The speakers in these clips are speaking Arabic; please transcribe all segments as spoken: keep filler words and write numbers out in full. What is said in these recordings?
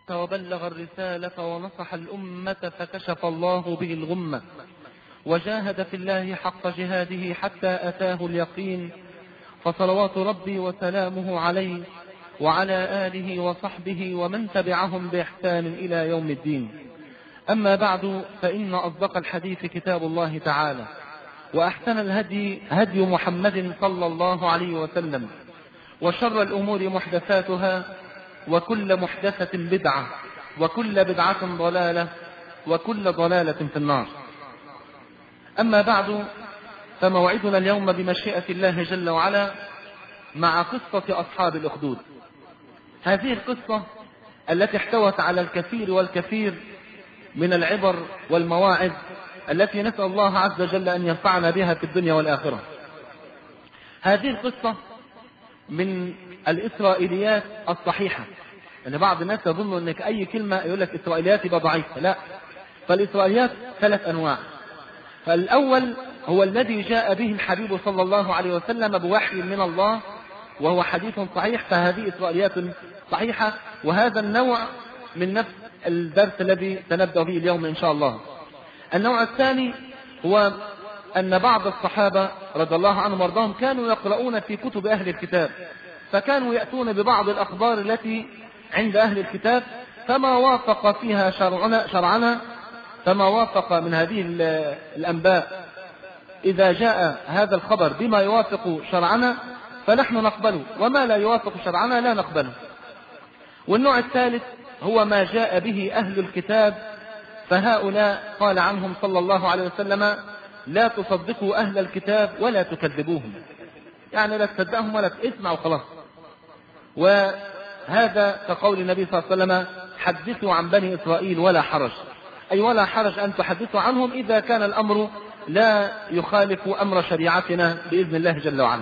وبلغ الرسالة ونصح الأمة فكشف الله به الغمة، وجاهد في الله حق جهاده حتى أتاه اليقين، فصلوات ربي وسلامه عليه وعلى آله وصحبه ومن تبعهم بإحسان إلى يوم الدين. أما بعد، فإن أصدق الحديث كتاب الله تعالى، وأحسن الهدي هدي محمد صلى الله عليه وسلم، وشر الأمور محدثاتها، وكل محدثة بدعة، وكل بدعة ضلالة، وكل ضلالة في النار. أما بعد، فموعدنا اليوم بمشيئة الله جل وعلا مع قصة أصحاب الأخدود. هذه القصة التي احتوت على الكثير والكثير من العبر والمواعظ التي نسأل الله عز وجل أن ينفعنا بها في الدنيا والآخرة. هذه القصة من الإسرائيليات الصحيحة، يعني بعض الناس يظن أنك أي كلمة يقول لك إسرائيليات يبقى ضعيفة، لا، فالإسرائيليات ثلاث أنواع. فالأول هو الذي جاء به الحبيب صلى الله عليه وسلم بوحي من الله وهو حديث صحيح، فهذه إسرائيليات صحيحة، وهذا النوع من نفس الدرس الذي سنبدأ به اليوم إن شاء الله. النوع الثاني هو أن بعض الصحابة رضي الله عنهم وارضاهم كانوا يقرؤون في كتب أهل الكتاب، فكانوا يأتون ببعض الأخبار التي عند أهل الكتاب، فما وافق فيها شرعنا, شرعنا فما وافق من هذه الأنباء إذا جاء هذا الخبر بما يوافق شرعنا فنحن نقبله، وما لا يوافق شرعنا لا نقبله. والنوع الثالث هو ما جاء به أهل الكتاب، فهؤلاء قال عنهم صلى الله عليه وسلم: لا تصدقوا أهل الكتاب ولا تكذبوهم، يعني لا تصدقهم ولا تسمعوا خلاص. وهذا كقول النبي صلى الله عليه وسلم: حدثوا عن بني إسرائيل ولا حرج، أي ولا حرج أن تحدثوا عنهم إذا كان الأمر لا يخالف أمر شريعتنا بإذن الله جل وعلا.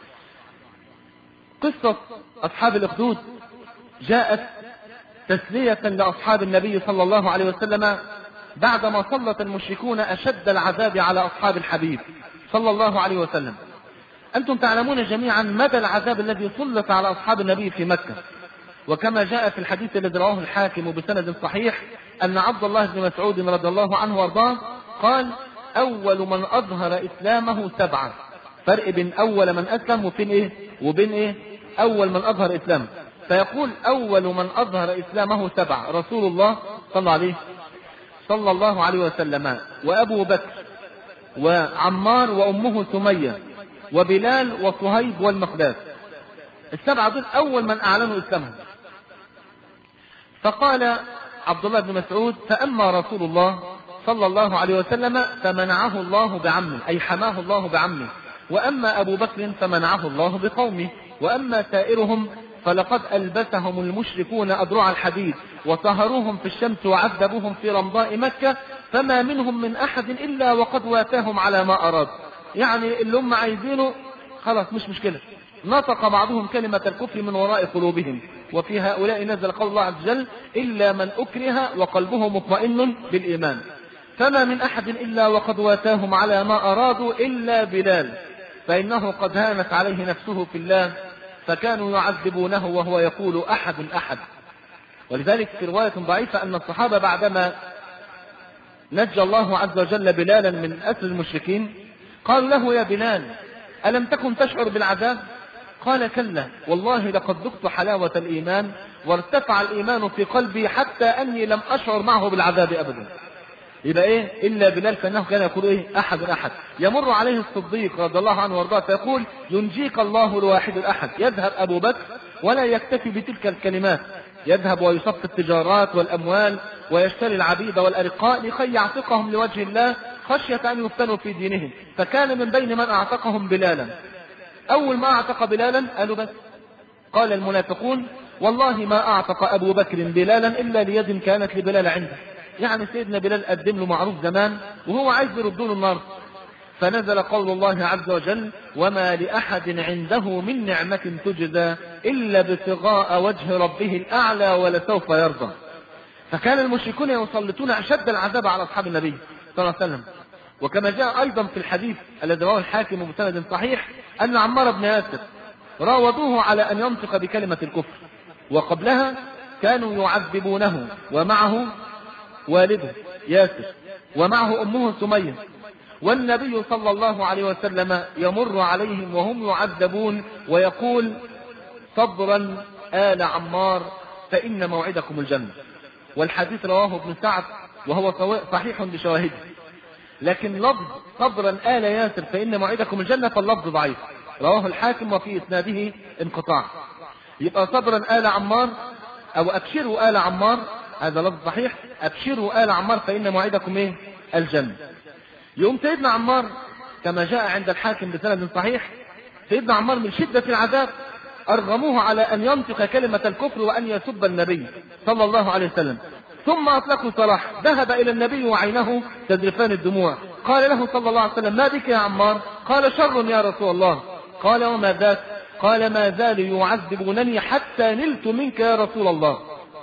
قصة أصحاب الأخدود جاءت تسلية لأصحاب النبي صلى الله عليه وسلم بعدما سلط المشركون أشد العذاب على أصحاب الحبيب صلى الله عليه وسلم. أنتم تعلمون جميعا مدى العذاب الذي سلط على أصحاب النبي في مكة، وكما جاء في الحديث الذي رواه الحاكم بسند صحيح أن عبد الله بن مسعود رضي الله عنه وارضاه قال: أول من أظهر إسلامه سبعة. فرق بين أول من أسلم وبين إيه وبين إيه أول من أظهر إسلامه. فيقول: أول من أظهر إسلامه سبعة: رسول الله صلى عليه صلى الله عليه وسلم، وأبو بكر، وعمار، وأمه سمية، وبلال، وصهيب، والمقداد. السبعة دول أول من أعلنوا إسلامهم. فقال عبد الله بن مسعود: فأما رسول الله صلى الله عليه وسلم فمنعه الله بعمه، أي حماه الله بعمه، وأما أبو بكر فمنعه الله بقومه، وأما سائرهم فلقد ألبسهم المشركون أدرع الحديد وسهروهم في الشمس وعذبوهم في رمضاء مكة، فما منهم من أحد إلا وقد واتاهم على ما أراد. يعني اللي هم عايزينه خلاص مش مشكلة. نطق بعضهم كلمة الكفر من وراء قلوبهم، وفي هؤلاء نزل قول الله عز وجل: إلا من أكره وقلبه مطمئن بالإيمان. فما من أحد إلا وقد واتاهم على ما أرادوا إلا بلال، فإنه قد هانت عليه نفسه في الله، فكانوا يعذبونه وهو يقول: أحد أحد. ولذلك في رواية ضعيفة أن الصحابة بعدما نجى الله عز وجل بلالا من أسر المشركين قالوا له: يا بلال، ألم تكن تشعر بالعذاب؟ قال: كلا، والله لقد ذقت حلاوة الإيمان وارتفع الإيمان في قلبي حتى أني لم أشعر معه بالعذاب أبدا. يبقى إيه إلا بلال، فإنه كان يقول إيه أحد أحد. يمر عليه الصديق رضي الله عنه وارضاه فيقول: ينجيك الله الواحد الأحد. يذهب أبو بكر ولا يكتفي بتلك الكلمات، يذهب ويصف التجارات والأموال ويشتري العبيد والأرقاء لكي يعتقهم لوجه الله خشية أن يفتنوا في دينهم. فكان من بين من أعتقهم بلالا. أول ما أعتق بلالا قالوا: بس. قال المنافقون: والله ما أعتق أبو بكر بلالا إلا ليد كانت لبلال عنده. يعني سيدنا بلال قدم له معروف زمان وهو عايز يردون النار. فنزل قول الله عز وجل: وما لأحد عنده من نعمة تجزى إلا ابتغاء وجه ربه الأعلى ولسوف يرضى. فكان المشركون يسلطون أشد العذاب على أصحاب النبي صلى الله عليه وسلم. وكما جاء أيضا في الحديث الذي رواه الحاكم بسند صحيح أن عمار بن ياسر راودوه على أن ينطق بكلمة الكفر، وقبلها كانوا يعذبونه ومعه والده ياسر ومعه أمه سمية، والنبي صلى الله عليه وسلم يمر عليهم وهم يعذبون ويقول صبرا آل عمار فإن موعدكم الجنة. والحديث رواه ابن سعد وهو صحيح بشواهده، لكن لفظ صبرا آل ياسر فإن موعدكم الجنة فاللفظ ضعيف، رواه الحاكم وفي إسناده انقطاع. يبقى صبرا آل عمار أو أبشروا آل عمار، هذا لفظ صحيح، أبشروا آل عمار فإن موعدكم إيه؟ الجنة. يوم سيدنا عمار كما جاء عند الحاكم بسند صحيح، سيدنا عمار من شدة العذاب أرغموه على أن ينطق كلمة الكفر وأن يسب النبي صلى الله عليه وسلم، ثم أطلقوا سراح، ذهب إلى النبي وعينه تذرفان الدموع، قال له صلى الله عليه وسلم ما بك يا عمار؟ قال شر يا رسول الله. قال وما ذاك؟ قال ما زالوا يعذبونني حتى نلت منك يا رسول الله.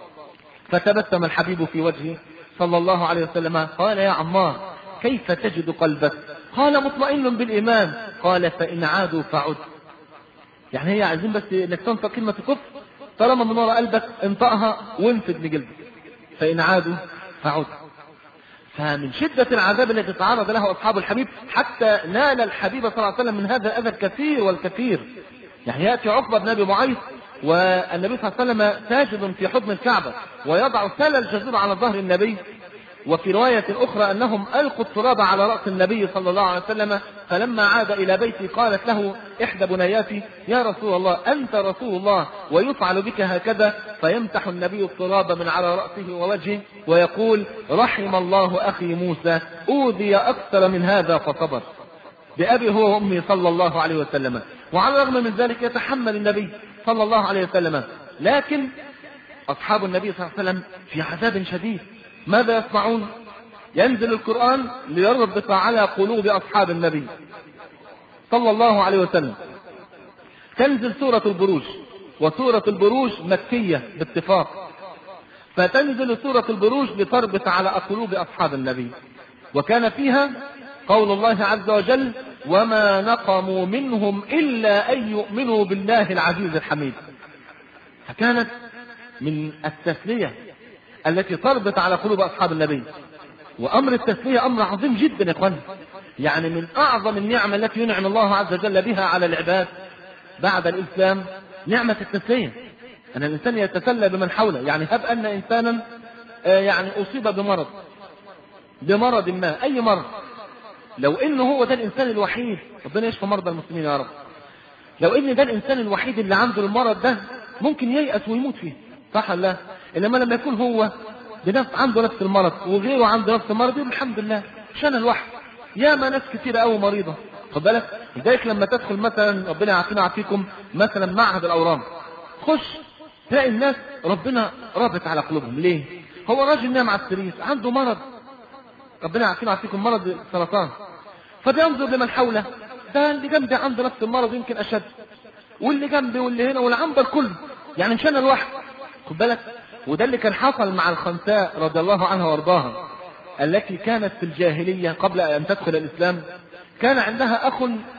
فتبسم الحبيب في وجهه صلى الله عليه وسلم، قال يا عمار كيف تجد قلبك؟ قال مطمئن بالإيمان. قال فإن عادوا فعد. يعني هي عايزين بس انك تنطق كلمة الكفر، طالما من وراء قلبك انطقها وانفد لجلدك، فإن عادوا فعد. فمن شدة العذاب الذي تعرض له أصحاب الحبيب حتى نال الحبيب صلى الله عليه وسلم من هذا الأذى الكثير والكثير. يعني يأتي عقبة بن أبي معيط والنبي صلى الله عليه وسلم ساجد في حضن الكعبة ويضع سل الجزور على ظهر النبي، وفي رواية أخرى أنهم ألقوا التراب على رأس النبي صلى الله عليه وسلم، فلما عاد إلى بيته قالت له إحدى بنياتي يا رسول الله أنت رسول الله ويفعل بك هكذا؟ فيمسح النبي التراب من على رأسه ووجهه ويقول رحم الله أخي موسى أوذي أكثر من هذا فصبر، بأبي هو وأمي صلى الله عليه وسلم. وعلى الرغم من ذلك يتحمل النبي صلى الله عليه وسلم، لكن أصحاب النبي صلى الله عليه وسلم في عذاب شديد. ماذا يصنعون؟ ينزل القرآن ليربط على قلوب أصحاب النبي صلى الله عليه وسلم. تنزل سورة البروج، وسورة البروج مكية باتفاق، فتنزل سورة البروج لتربط على قلوب أصحاب النبي، وكان فيها قول الله عز وجل وما نقموا منهم إلا أن يؤمنوا بالله العزيز الحميد. فكانت من التسلية التي تربط على قلوب أصحاب النبي. وأمر التسلية أمر عظيم جدا يا اخوان، يعني من أعظم النعم التي ينعم الله عز وجل بها على العباد بعد الإسلام نعمة التسلية، أن الإنسان يتسلى بمن حوله. يعني هب أن إنسانا يعني أصيب بمرض بمرض ما، أي مرض، لو إنه هو ده الإنسان الوحيد، ربنا يشفي مرضى المسلمين يا رب، لو إن ده الإنسان الوحيد اللي عنده المرض ده ممكن ييأس ويموت فيه، صح ولا لا؟ إنما لما يكون هو بنفس عنده نفس المرض وغيره عنده نفس المرض يقول الحمد لله عشان الواحد. يا ما ناس كتير قوي مريضة، خد بالك. لذلك لما تدخل مثلا ربنا يعافينا ويعافيكم مثلا معهد الأورام، خش تلاقي الناس ربنا رابط على قلوبهم. ليه؟ هو راجل نام على السرير عنده مرض، ربنا يعافينا ويعافيكم، مرض سرطان، فبينظر لمن حوله، ده اللي جنبي عنده نفس المرض يمكن أشد، واللي جنبي واللي هنا والعنبر كله، يعني مش أنا الواحد، خد بالك. وده اللي كان حصل مع الخنساء رضي الله عنها وارضاها، التي كانت في الجاهلية قبل أن تدخل الإسلام. كان عندها أخ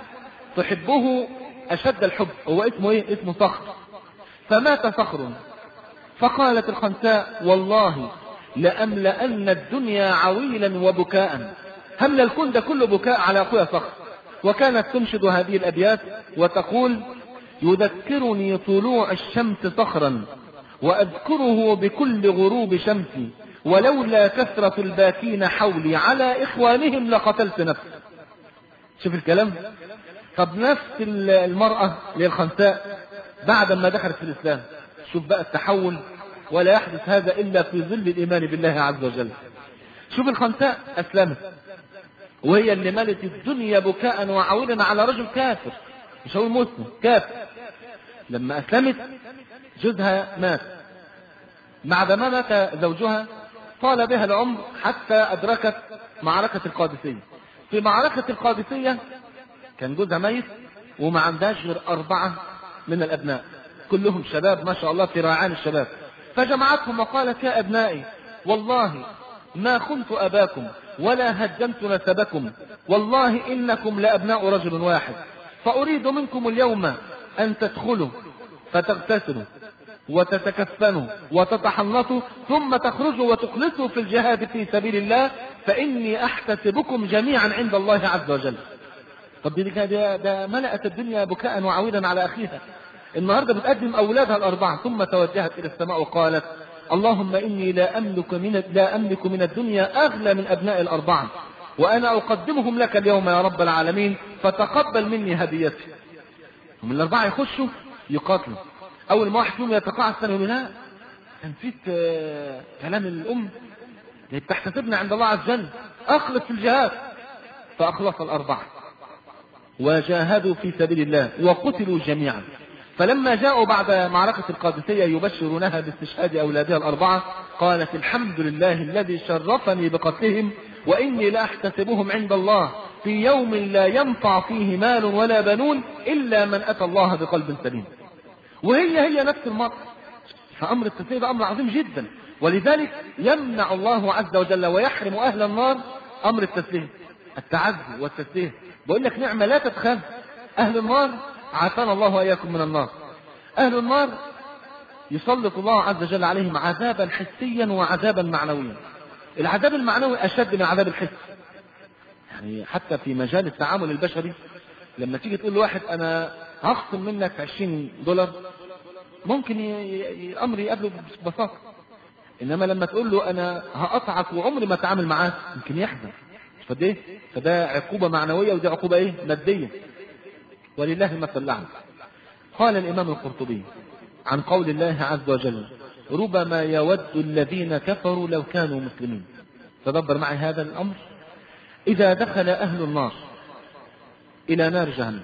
تحبه أشد الحب، هو اسمه إيه؟ اسمه صخر. فمات صخر، فقالت الخنساء والله لأملأن الدنيا عويلا وبكاء، همل الكون ده كله بكاء على أخويا صخر. وكانت تنشد هذه الأبيات وتقول يذكرني طلوع الشمس صخرا وأذكره بكل غروب شمسي، ولولا كثرة الباكين حولي على إخوانهم لقتلت نفسي. شوف الكلام. طب نفس المرأة للخنساء بعد ما دخلت في الإسلام، شوف بقى التحول، ولا يحدث هذا إلا في ظل الإيمان بالله عز وجل. شوف الخنساء أسلمت وهي اللي ملت الدنيا بكاء وعولا على رجل كافر، مش هو مسلم، كافر. لما أسلمت جوزها مات، بعد ما مات زوجها طال بها العمر حتى أدركت معركة القادسية. في معركة القادسية كان جوزها ميت وما عندهاش غير أربعة من الأبناء، كلهم شباب ما شاء الله في ريعان الشباب. فجمعتهم وقالت يا أبنائي والله ما خنت أباكم ولا هدمت نسبكم، والله إنكم لأبناء رجل واحد، فأريد منكم اليوم أن تدخلوا فتغتسلوا وتتكفنوا وتتحنطوا ثم تخرجوا وتخلصوا في الجهاد في سبيل الله فإني أحتسبكم جميعا عند الله عز وجل. طب دي ده, ده ملأت الدنيا بكاء وعويلا على أخيها. النهاردة بتقدم أولادها الأربعة ثم توجهت إلى السماء وقالت اللهم إني لا أملك من, لا أملك من الدنيا أغلى من أبناء الأربعة وأنا أقدمهم لك اليوم يا رب العالمين فتقبل مني هديتي. ومن الأربعة يخشوا يقاتلوا. أول ما واحد فيهم يتقاعد الثاني يقول لا نسيت آه كلام الأم تحتسبنا عند الله عز وجل أخلص في الجهاد. فأخلص الأربعة وجاهدوا في سبيل الله وقتلوا جميعا. فلما جاءوا بعد معركة القادسية يبشرونها باستشهاد أولادها الأربعة قالت الحمد لله الذي شرفني بقتلهم وإني لأحتسبهم عند الله في يوم لا ينفع فيه مال ولا بنون إلا من أتى الله بقلب سليم. وهي هي نفس المرأة. فأمر التسليم ده أمر عظيم جدا، ولذلك يمنع الله عز وجل ويحرم أهل النار أمر التسليم، التعزي والتسليم. بقول لك نعمة لا تتخذ. أهل النار عافانا الله وإياكم من النار. أهل النار يسلط الله عز وجل عليهم عذابا حسيا وعذابا معنويا. العذاب المعنوي أشد من عذاب الحس. يعني حتى في مجال التعامل البشري لما تيجي تقول لواحد أنا هخصم منك عشرين دولار ممكن الأمر يقابله ببساطة، إنما لما تقول له أنا هقطعك وعمري ما أتعامل معاك يمكن يحزن. فده فده عقوبة معنوية ودي عقوبة إيه؟ مادية. ولله المثل الأعلى. قال الإمام القرطبي عن قول الله عز وجل ربما يود الذين كفروا لو كانوا مسلمين. تدبر معي هذا الأمر. إذا دخل أهل النار إلى نار جهنم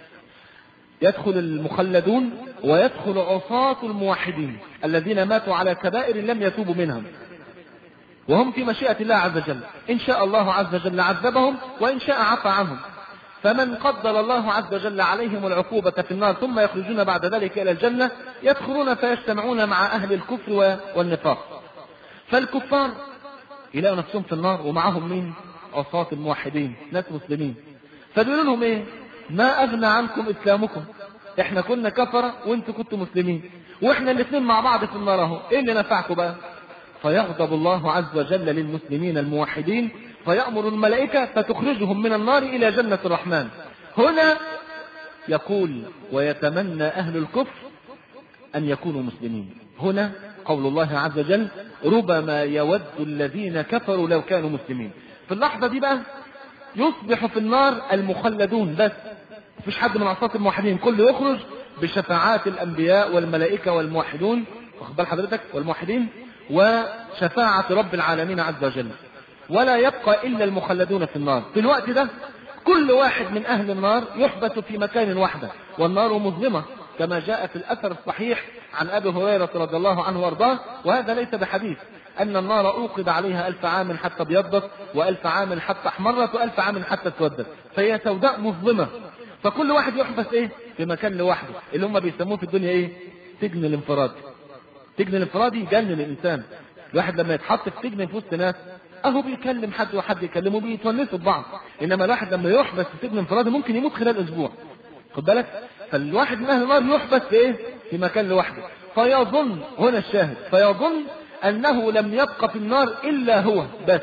يدخل المخلدون ويدخل عصاة الموحدين الذين ماتوا على كبائر لم يتوبوا منهم، وهم في مشيئة الله عز وجل. إن شاء الله عز وجل عذبهم وإن شاء عفى عنهم. فمن قدر الله عز وجل عليهم العقوبة في النار ثم يخرجون بعد ذلك إلى الجنة يدخلون فيجتمعون مع أهل الكفر والنفاق. فالكفار يلاقوا نفسهم في النار ومعهم مين؟ عصاة الموحدين، ناس مسلمين. فبيقولوا لهم إيه؟ ما أغنى عنكم إسلامكم، إحنا كنا كفرة وإنتوا كنتوا مسلمين وإحنا الاثنين مع بعض في النار أهو، إيه اللي نفعكم بقى؟ فيغضب الله عز وجل للمسلمين الموحدين فيأمر الملائكة فتخرجهم من النار إلى جنة الرحمن. هنا يقول ويتمنى أهل الكفر أن يكونوا مسلمين. هنا قول الله عز وجل ربما يود الذين كفروا لو كانوا مسلمين. في اللحظة دي بقى يصبح في النار المخلدون بس، مفيش حد من عصاة الموحدين، كله يخرج بشفاعات الأنبياء والملائكة والموحدون، واخد بال حضرتك، والموحدين وشفاعة رب العالمين عز وجل، ولا يبقى إلا المخلدون في النار. في الوقت ده كل واحد من أهل النار يحبس في مكان واحدة والنار مظلمة كما جاء في الأثر الصحيح عن أبي هريرة رضي الله عنه وارضاه، وهذا ليس بحديث، أن النار أوقد عليها ألف عام حتى ابيضت وألف عام حتى احمرت وألف عام حتى اسودت، فهي سوداء مظلمة. فكل واحد يحبس إيه في مكان لوحده، اللي هم بيسموه في الدنيا إيه؟ سجن الانفراد. سجن الانفراد يجنن الإنسان. الواحد لما يتحط في سجن في وسط ناس اهو بيكلم حد وحد يكلمه بيتونسوا ببعض، انما الواحد لما يحبس في سجن انفرادي ممكن يموت خلال اسبوع، خد بالك. فالواحد من اهل النار يحبس في ايه؟ في مكان لوحده، فيظن، هنا الشاهد، فيظن انه لم يبقى في النار الا هو بس.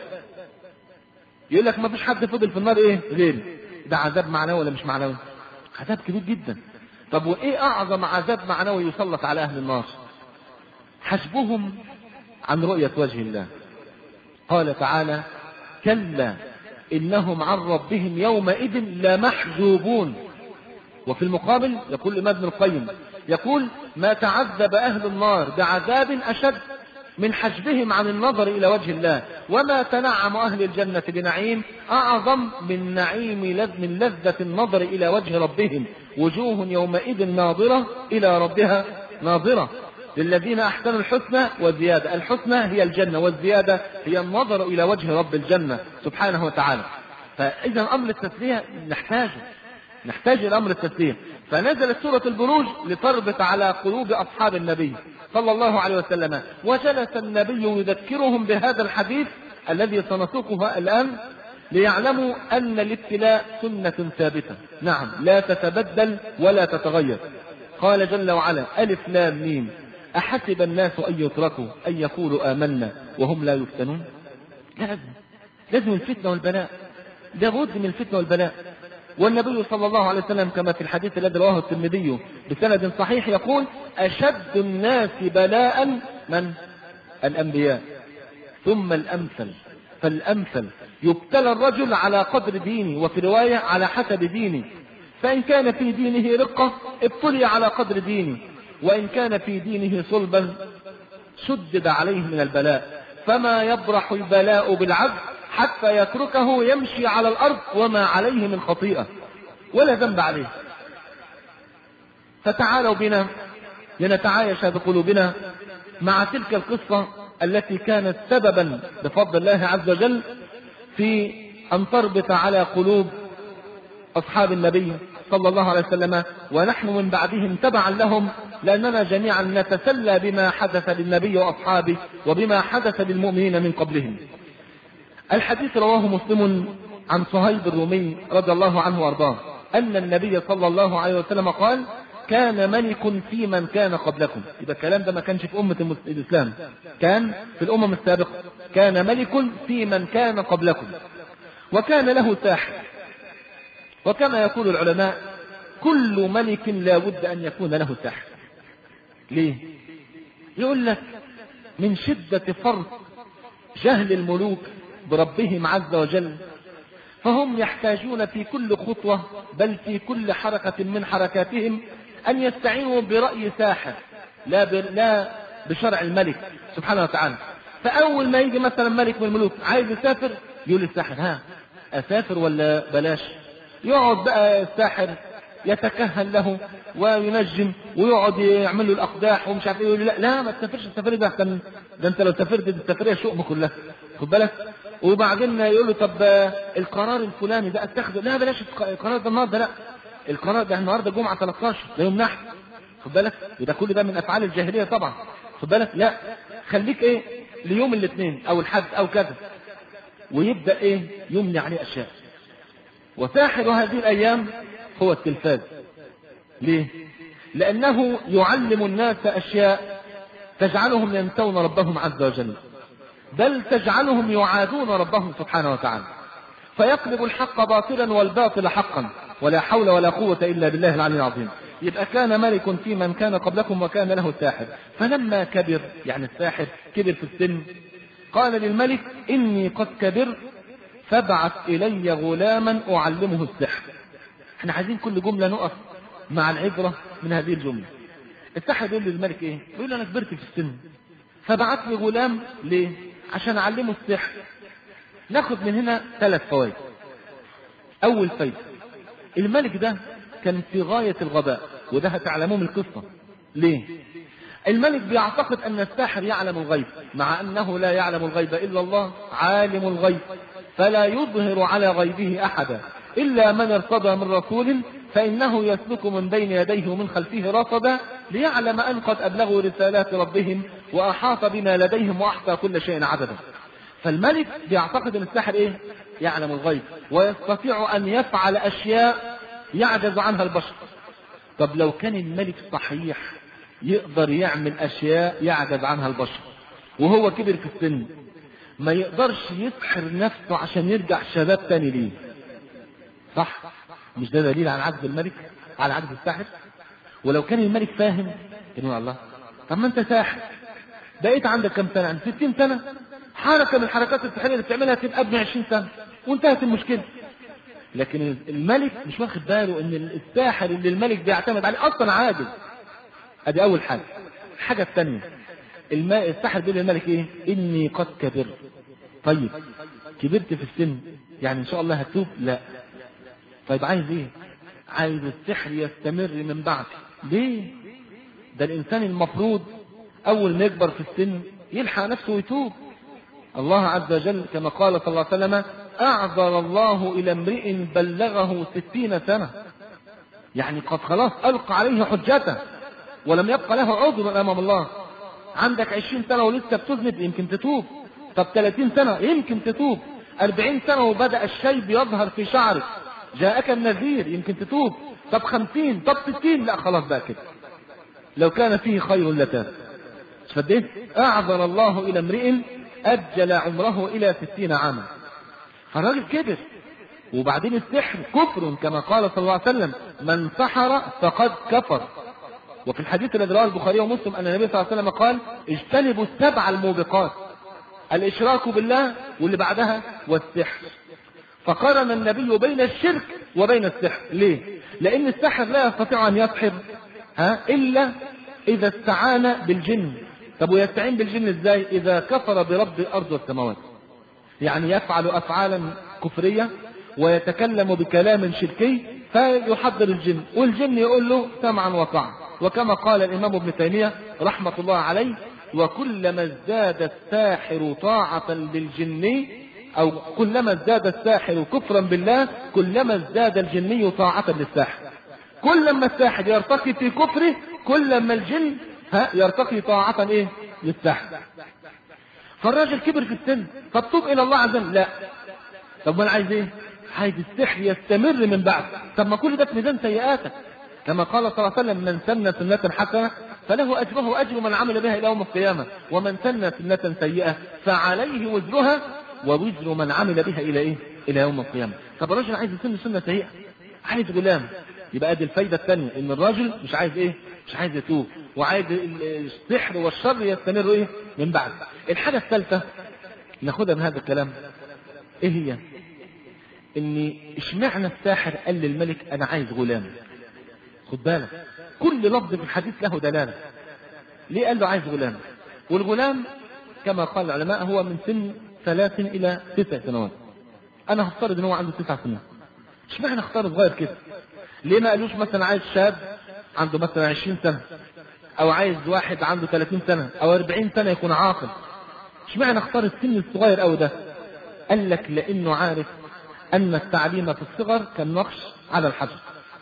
يقول لك ما فيش حد فضل في النار ايه غيري. ده عذاب معنوي ولا مش معنوي؟ عذاب كبير جدا. طب وايه اعظم عذاب معنوي يسلط على اهل النار؟ حجبهم عن رؤية وجه الله. قال تعالى كلا إنهم عن ربهم يومئذ لمحجوبون. وفي المقابل يقول الإمام ابن القيم يقول ما تعذب أهل النار بعذاب أشد من حجبهم عن النظر إلى وجه الله، وما تنعم أهل الجنة بنعيم أعظم من نعيم من لذة النظر إلى وجه ربهم، وجوه يومئذ ناظرة إلى ربها ناظرة. للذين أحسنوا الحسنى والزيادة. الحسنى هي الجنة والزيادة هي النظر إلى وجه رب الجنة سبحانه وتعالى. فإذا أمر التسلية نحتاجه نحتاج إلى أمر التسلية. فنزلت سورة البروج لتربط على قلوب أصحاب النبي صلى الله عليه وسلم، وجلس النبي يذكرهم بهذا الحديث الذي سنسوقه الآن ليعلموا أن الابتلاء سنة ثابتة، نعم لا تتبدل ولا تتغير. قال جل وعلا ألف لام ميم أحسب الناس أن يتركوا أن يقولوا آمنا وهم لا يفتنون؟ لازم لازم الفتنة والبلاء، لابد من الفتنة والبلاء. والنبي صلى الله عليه وسلم كما في الحديث الذي رواه الترمذي بسند صحيح يقول: أشد الناس بلاء من؟ الأنبياء، ثم الأمثل فالأمثل. يبتلى الرجل على قدر دينه، وفي رواية على حسب دينه، فإن كان في دينه رقة ابتلي على قدر دينه، وإن كان في دينه صلبا شدد عليه من البلاء. فما يبرح البلاء بالعبد حتى يتركه يمشي على الأرض وما عليه من خطيئة ولا ذنب عليه. فتعالوا بنا لنتعايش بقلوبنا مع تلك القصة التي كانت سببا بفضل الله عز وجل في أن تربط على قلوب أصحاب النبي صلى الله عليه وسلم، ونحن من بعدهم تبعا لهم، لأننا جميعا نتسلى بما حدث للنبي وأصحابه وبما حدث للمؤمنين من قبلهم. الحديث رواه مسلم عن صهيب الرومي رضي الله عنه وارضاه أن النبي صلى الله عليه وسلم قال: كان ملك في من كان قبلكم. يبقى الكلام ده ما كانش في أمة الإسلام، كان في الأمم السابقة. كان ملك في من كان قبلكم وكان له ساحر. وكما يقول العلماء: كل ملك لا بد أن يكون له ساحر. ليه؟ يقول لك من شدة فرط جهل الملوك بربهم عز وجل، فهم يحتاجون في كل خطوة بل في كل حركة من حركاتهم أن يستعينوا برأي ساحر لا, لا بشرع الملك سبحانه وتعالى. فأول ما يجي مثلا ملك من الملوك عايز يسافر يقول الساحر: ها أسافر ولا بلاش؟ يقعد بقى الساحر يتكهن له وينجم ويقعد يعمل له الأقداح ومش عارف ايه، يقول لا لا ما تسافرش السفرية ده، ده انت لو سافرت السفرية شؤم كلها، خد بالك. وبعدين يقول له: طب القرار الفلاني ده اتخذه، لا بلاش القرار ده النهارده، لا القرار ده النهارده جمعة ثلاثة عشر ده يوم نحر، خد بالك. وده كل ده من أفعال الجاهلية طبعا، خد بالك. لا خليك ايه ليوم الاثنين او الحد او كذا، ويبدأ ايه يمني عليه اشياء. وساحر هذه الايام هو التلفاز. ليه؟ لانه يعلم الناس اشياء تجعلهم ينسون ربهم عز وجل، بل تجعلهم يعادون ربهم سبحانه وتعالى، فيقلب الحق باطلا والباطل حقا، ولا حول ولا قوة الا بالله العلي العظيم. يبقى كان ملك في من كان قبلكم وكان له ساحر. فلما كبر، يعني الساحر كبر في السن، قال للملك: إني قد كبرت فابعث إلي غلاما أعلمه السحر. احنا عايزين كل جملة نقف مع العبرة من هذه الجملة. الساحر يقول للملك ايه؟ يقول له: انا كبرت في السن فبعث لي غلام. ليه؟ عشان أعلمه السحر. ناخد من هنا ثلاث فوائد. أول فايدة: الملك ده كان في غاية الغباء، وده هتعلموه من القصة. ليه؟ الملك بيعتقد أن الساحر يعلم الغيب، مع أنه لا يعلم الغيب إلا الله، عالم الغيب، فلا يظهر على غيبه أحدا إلا من ارتضى من رسول، فإنه يسلك من بين يديه ومن خلفه رصدا ليعلم أن قد أبلغوا رسالات ربهم وأحاط بما لديهم وأحصى كل شيء عددا. فالملك بيعتقد أن الساحر إيه؟ يعلم الغيب ويستطيع أن يفعل أشياء يعجز عنها البشر. طب لو كان الملك صحيح يقدر يعمل أشياء يعجز عنها البشر وهو كبر في السن، ما يقدرش يسحر نفسه عشان يرجع شباب تاني ليه؟ صح؟ مش ده دليل على عجز الملك، على عجز الساحر؟ ولو كان الملك فاهم يقول: الله، طب ما انت ساحر بقيت عندك كم سنة؟ عند ستين سنة، حركة من الحركات السحرية اللي بتعملها تبقى ابن عشرين سنة وانتهت المشكلة. لكن الملك مش واخد باله ان الساحر اللي الملك بيعتمد عليه اصلا عاجز. ادي اول حاجة. الحاجة الثانية: الساحر بيقول للملك ايه؟ اني قد كبرت. طيب كبرت في السن، يعني ان شاء الله هتوب؟ لا. طيب عايز ايه؟ عايز السحر يستمر من بعد. ليه؟ ده الانسان المفروض اول ما يكبر في السن يلحق نفسه ويتوب. الله عز وجل كما قال صلى الله عليه وسلم: اعذر الله الى امرئ بلغه ستين سنة، يعني قد خلاص القى عليه حجته ولم يبقى له عذر امام الله. عندك عشرين سنة ولسه بتذنب، يمكن تتوب. طب ثلاثين سنة يمكن تتوب. أربعين سنة وبدأ الشيب يظهر في شعرك، جاءك النذير، يمكن تتوب. طب خمسين، طب ستين، لا خلاص بقى كده، لو كان فيه خير لتاب. فده أعذر الله إلى امرئ أجل عمره إلى ستين عاما. فالراجل كبر. وبعدين السحر كفر كما قال صلى الله عليه وسلم: من سحر فقد كفر. وفي الحديث الذي رواه البخاري ومسلم أن النبي صلى الله عليه وسلم قال: اجتنبوا السبع الموبقات، الإشراك بالله واللي بعدها والسحر. فقارن النبي بين الشرك وبين السحر. ليه؟ لأن السحر لا يستطيع أن يسحر ها إلا إذا استعان بالجن. طب ويستعين بالجن إزاي؟ إذا كفر برب الأرض والسماوات، يعني يفعل أفعالا كفرية ويتكلم بكلام شركي فيحضر الجن، والجن يقول له سمعا وطاعة. وكما قال الإمام ابن تيمية رحمة الله عليه: وكلما ازداد الساحر طاعة للجن، أو كلما ازداد الساحر كفرا بالله كلما ازداد الجني طاعة للساحر. كلما الساحر يرتقي في كفره كلما الجن ها يرتقي طاعة ايه للساحر. فالراجل كبر في السن، فالتوب الى الله عز وجل. لا، طب ما انا عايز ايه؟ عايز السحر يستمر من بعد. طب ما كل ده في ميزان سيئاتك، كما قال صلى الله عليه وسلم: من سن سنة حسنة فله أجره أجر من عمل بها إلى يوم القيامة، ومن سن سنة سيئة فعليه وزرها ووزر من عمل بها إلى إيه؟ إلى يوم القيامة. طب الراجل عايز يسن سنة سيئة، عايز غلام. يبقى دي الفايدة الثانية، إن الراجل مش عايز إيه؟ مش عايز يتوب، وعايز السحر والشر يستمر إيه؟ من بعد. الحاجة الثالثة ناخدها من هذا الكلام إيه هي؟ إن إشمعنى الساحر قال للملك أنا عايز غلام؟ خد بالك، كل لفظ في الحديث له دلالة. ليه قال له عايز غلام؟ والغلام كما قال العلماء هو من سن ثلاث إلى تسع سنوات. أنا هفترض إن هو عنده تسع سنين. اشمعنى اختار صغير كده؟ ليه ما قالوش مثلا عايز شاب عنده مثلا عشرين سنة، أو عايز واحد عنده ثلاثين سنة أو أربعين سنة يكون عاقل؟ اشمعنى اختار السن الصغير أوي ده؟ قال لك لأنه عارف أن التعليم في الصغر كالنقش على الحجر.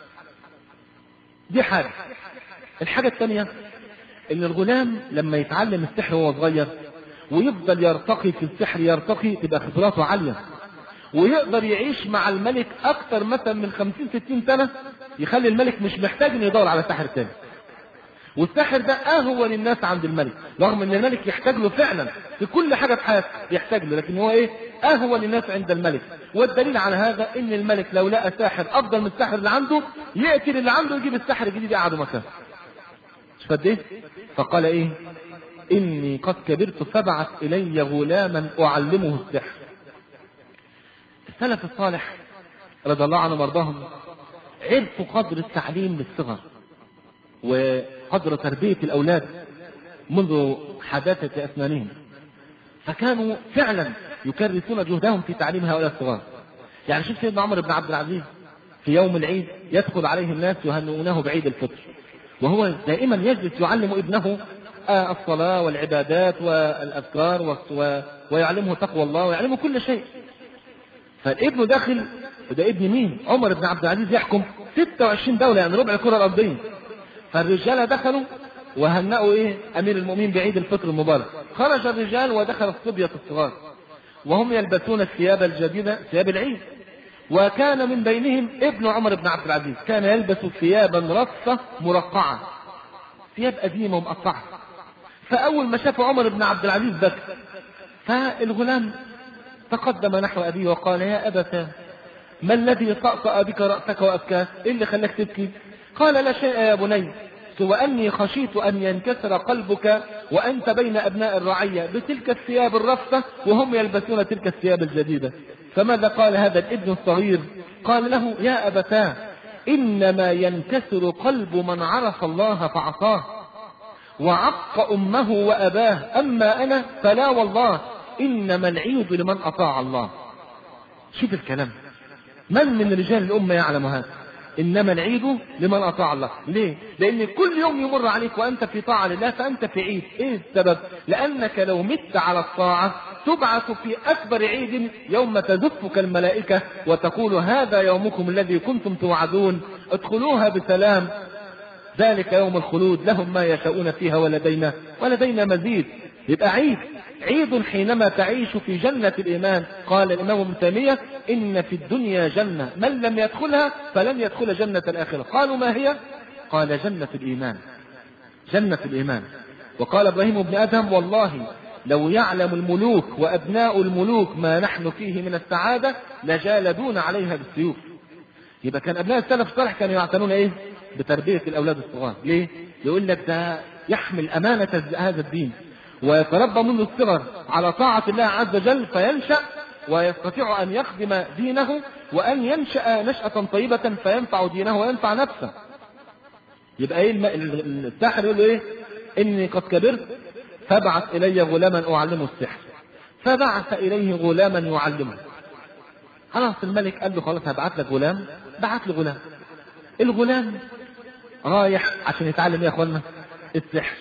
دي حاجة. الحاجة الثانية ان الغلام لما يتعلم السحر وهو صغير ويفضل يرتقي في السحر يرتقي، تبقى خبراته عالية، ويقدر يعيش مع الملك اكثر مثلا من خمسين ستين سنة، يخلي الملك مش محتاج انه يدور على ساحر تاني. والساحر ده اهون الناس عند الملك، رغم ان الملك يحتاج له فعلا في كل حاجة في حياته يحتاج له، لكن هو ايه؟ اهون الناس عند الملك. والدليل على هذا ان الملك لو لقى ساحر افضل من الساحر اللي عنده يقتل اللي عنده يجيب الساحر الجديد يقعده مكانه. فده فقال ايه؟ اني قد كبرت فابعث الي غلاما اعلمه السحر. السلف الصالح رضي الله عنهم وارضاهم عرفوا قدر التعليم للصغر وقدر تربية الأولاد منذ حداثة أسنانهم، فكانوا فعلا يكرسون جهدهم في تعليم هؤلاء الصغار. يعني شوف سيدنا عمر بن عبد العزيز في يوم العيد يدخل عليه الناس يهنئونه بعيد الفطر، وهو دائما يجلس يعلم ابنه الصلاة والعبادات والأذكار ويعلمه تقوى الله ويعلمه كل شيء. فالابن داخل، وده ابن مين؟ عمر بن عبد العزيز يحكم ستة وعشرين دولة، يعني ربع الكرة الأرضية. فالرجال دخلوا وهنأوا ايه؟ امير المؤمنين بعيد الفطر المبارك. خرج الرجال ودخل الصبية الصغار وهم يلبسون الثياب الجديدة، ثياب العيد. وكان من بينهم ابن عمر بن عبد العزيز، كان يلبس ثيابا رصة مرقعة، ثياب قديمة ومقطعة. فأول ما شاف عمر بن عبد العزيز بكى. فالغلام تقدم نحو أبيه وقال: يا أبتاه، ما الذي طأطأ بك رأسك وأبكاك؟ إيه اللي خلاك تبكي؟ قال: لا شيء يا بني، سوى أني خشيت أن ينكسر قلبك وأنت بين أبناء الرعية بتلك الثياب الرفة وهم يلبسون تلك الثياب الجديدة. فماذا قال هذا الابن الصغير؟ قال له: يا أبتاه، إنما ينكسر قلب من عرف الله فعصاه وعق أمه وأباه، أما أنا فلا والله، إنما العيب لمن أطاع الله. شوف الكلام، من من رجال الأمة يعلم هذا؟ إنما العيد لمن أطاع الله. ليه؟ لأن كل يوم يمر عليك وأنت في طاعة لله فأنت في عيد. إيه السبب؟ لأنك لو مت على الطاعة تبعث في أكبر عيد يوم تزفك الملائكة وتقول: هذا يومكم الذي كنتم توعدون، ادخلوها بسلام، ذلك يوم الخلود، لهم ما يشاءون فيها ولدينا ولدينا مزيد. يبقى عيد، عيد حينما تعيش في جنة الإيمان. قال الإمام ابن تيمية: إن في الدنيا جنة من لم يدخلها فلن يدخل جنة الآخرة. قالوا: ما هي؟ قال: جنة الإيمان. جنة الإيمان. وقال إبراهيم بن أدهم والله لو يعلم الملوك وأبناء الملوك ما نحن فيه من السعادة لجالدون عليها بالسيوف. يبقى كان أبناء السلف الصالح كانوا يعتنون إيه؟ بتربية الأولاد الصغار. ليه؟ يقول لك ده يحمل أمانة هذا الدين ويتربى منذ الصغر على طاعة الله عز وجل، فينشأ ويستطيع أن يخدم دينه وأن ينشأ نشأة طيبة فينفع دينه وينفع نفسه. يبقى إيه الساحر يقول له إيه؟ إني قد كبرت فابعث إلي غلاما أعلمه السحر. فبعث إليه غلاما يعلمه. خلاص الملك قال له خلاص هبعث لك غلام. بعث له غلام. الغلام رايح عشان يتعلم يا اخوانا السحر.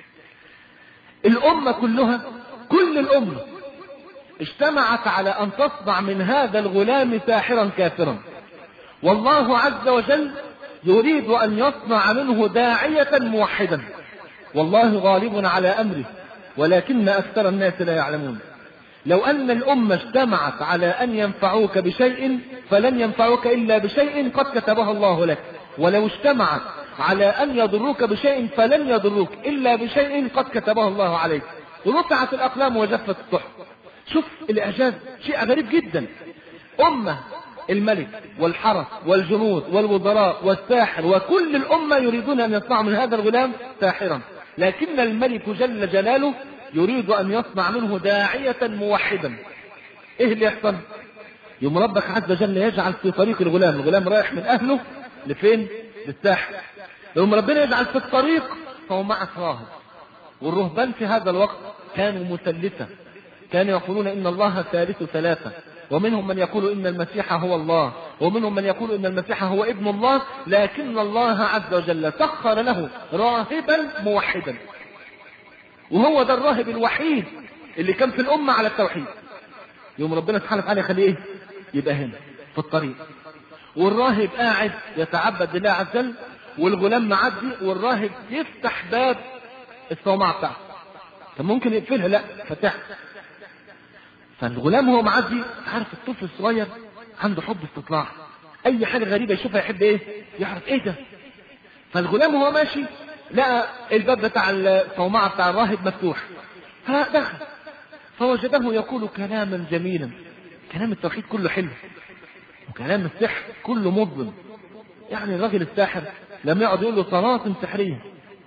الأمة كلها كل الأمة اجتمعت على أن تصنع من هذا الغلام ساحرا كافرا، والله عز وجل يريد أن يصنع منه داعية موحدا، والله غالب على أمره ولكن أكثر الناس لا يعلمون. لو أن الأمة اجتمعت على أن ينفعوك بشيء فلن ينفعوك إلا بشيء قد كتبه الله لك، ولو اجتمعت على أن يضروك بشيء فلن يضروك إلا بشيء قد كتبه الله عليك. ورفعت الأقلام وجفت الصحف. شوف الإعجاز شيء غريب جدا. أمة الملك والحرس والجنود والوزراء والساحر وكل الأمة يريدون أن يصنعوا من هذا الغلام ساحرا، لكن الملك جل جلاله يريد أن يصنع منه داعية موحدا. إيه اللي يحصل؟ يوم ربك عز وجل يجعل في طريق الغلام، الغلام رايح من أهله لفين؟ للساحر. يوم ربنا يجعل في الطريق فهو معه راهب، والرهبان في هذا الوقت كانوا مثلثة، كانوا يقولون إن الله ثالث ثلاثة، ومنهم من يقول إن المسيح هو الله، ومنهم من يقول إن المسيح هو ابن الله، لكن الله عز وجل سخر له راهبا موحدا، وهو ده الراهب الوحيد اللي كان في الأمة على التوحيد. يوم ربنا سبحانه وتعالى يخليه إيه؟ يبقى هنا في الطريق، والراهب قاعد يتعبد لله عز وجل، والغلام معدي، والراهب يفتح باب الصومعة بتاعته. كان ممكن يقفلها، لا فتحها. فالغلام هو معدي، عارف الطفل الصغير عنده حب استطلاع، اي حاجه غريبه يشوفها يحب ايه؟ يعرف ايه ده. فالغلام هو ماشي لقى الباب بتاع الصومعه بتاع الراهب مفتوح، فدخل فوجده يقول كلاما جميلا. كلام التوحيد كله حلو، وكلام السحر كله مظلم. يعني الراجل الساحر لما يقعد يقول له طلاسم سحريه،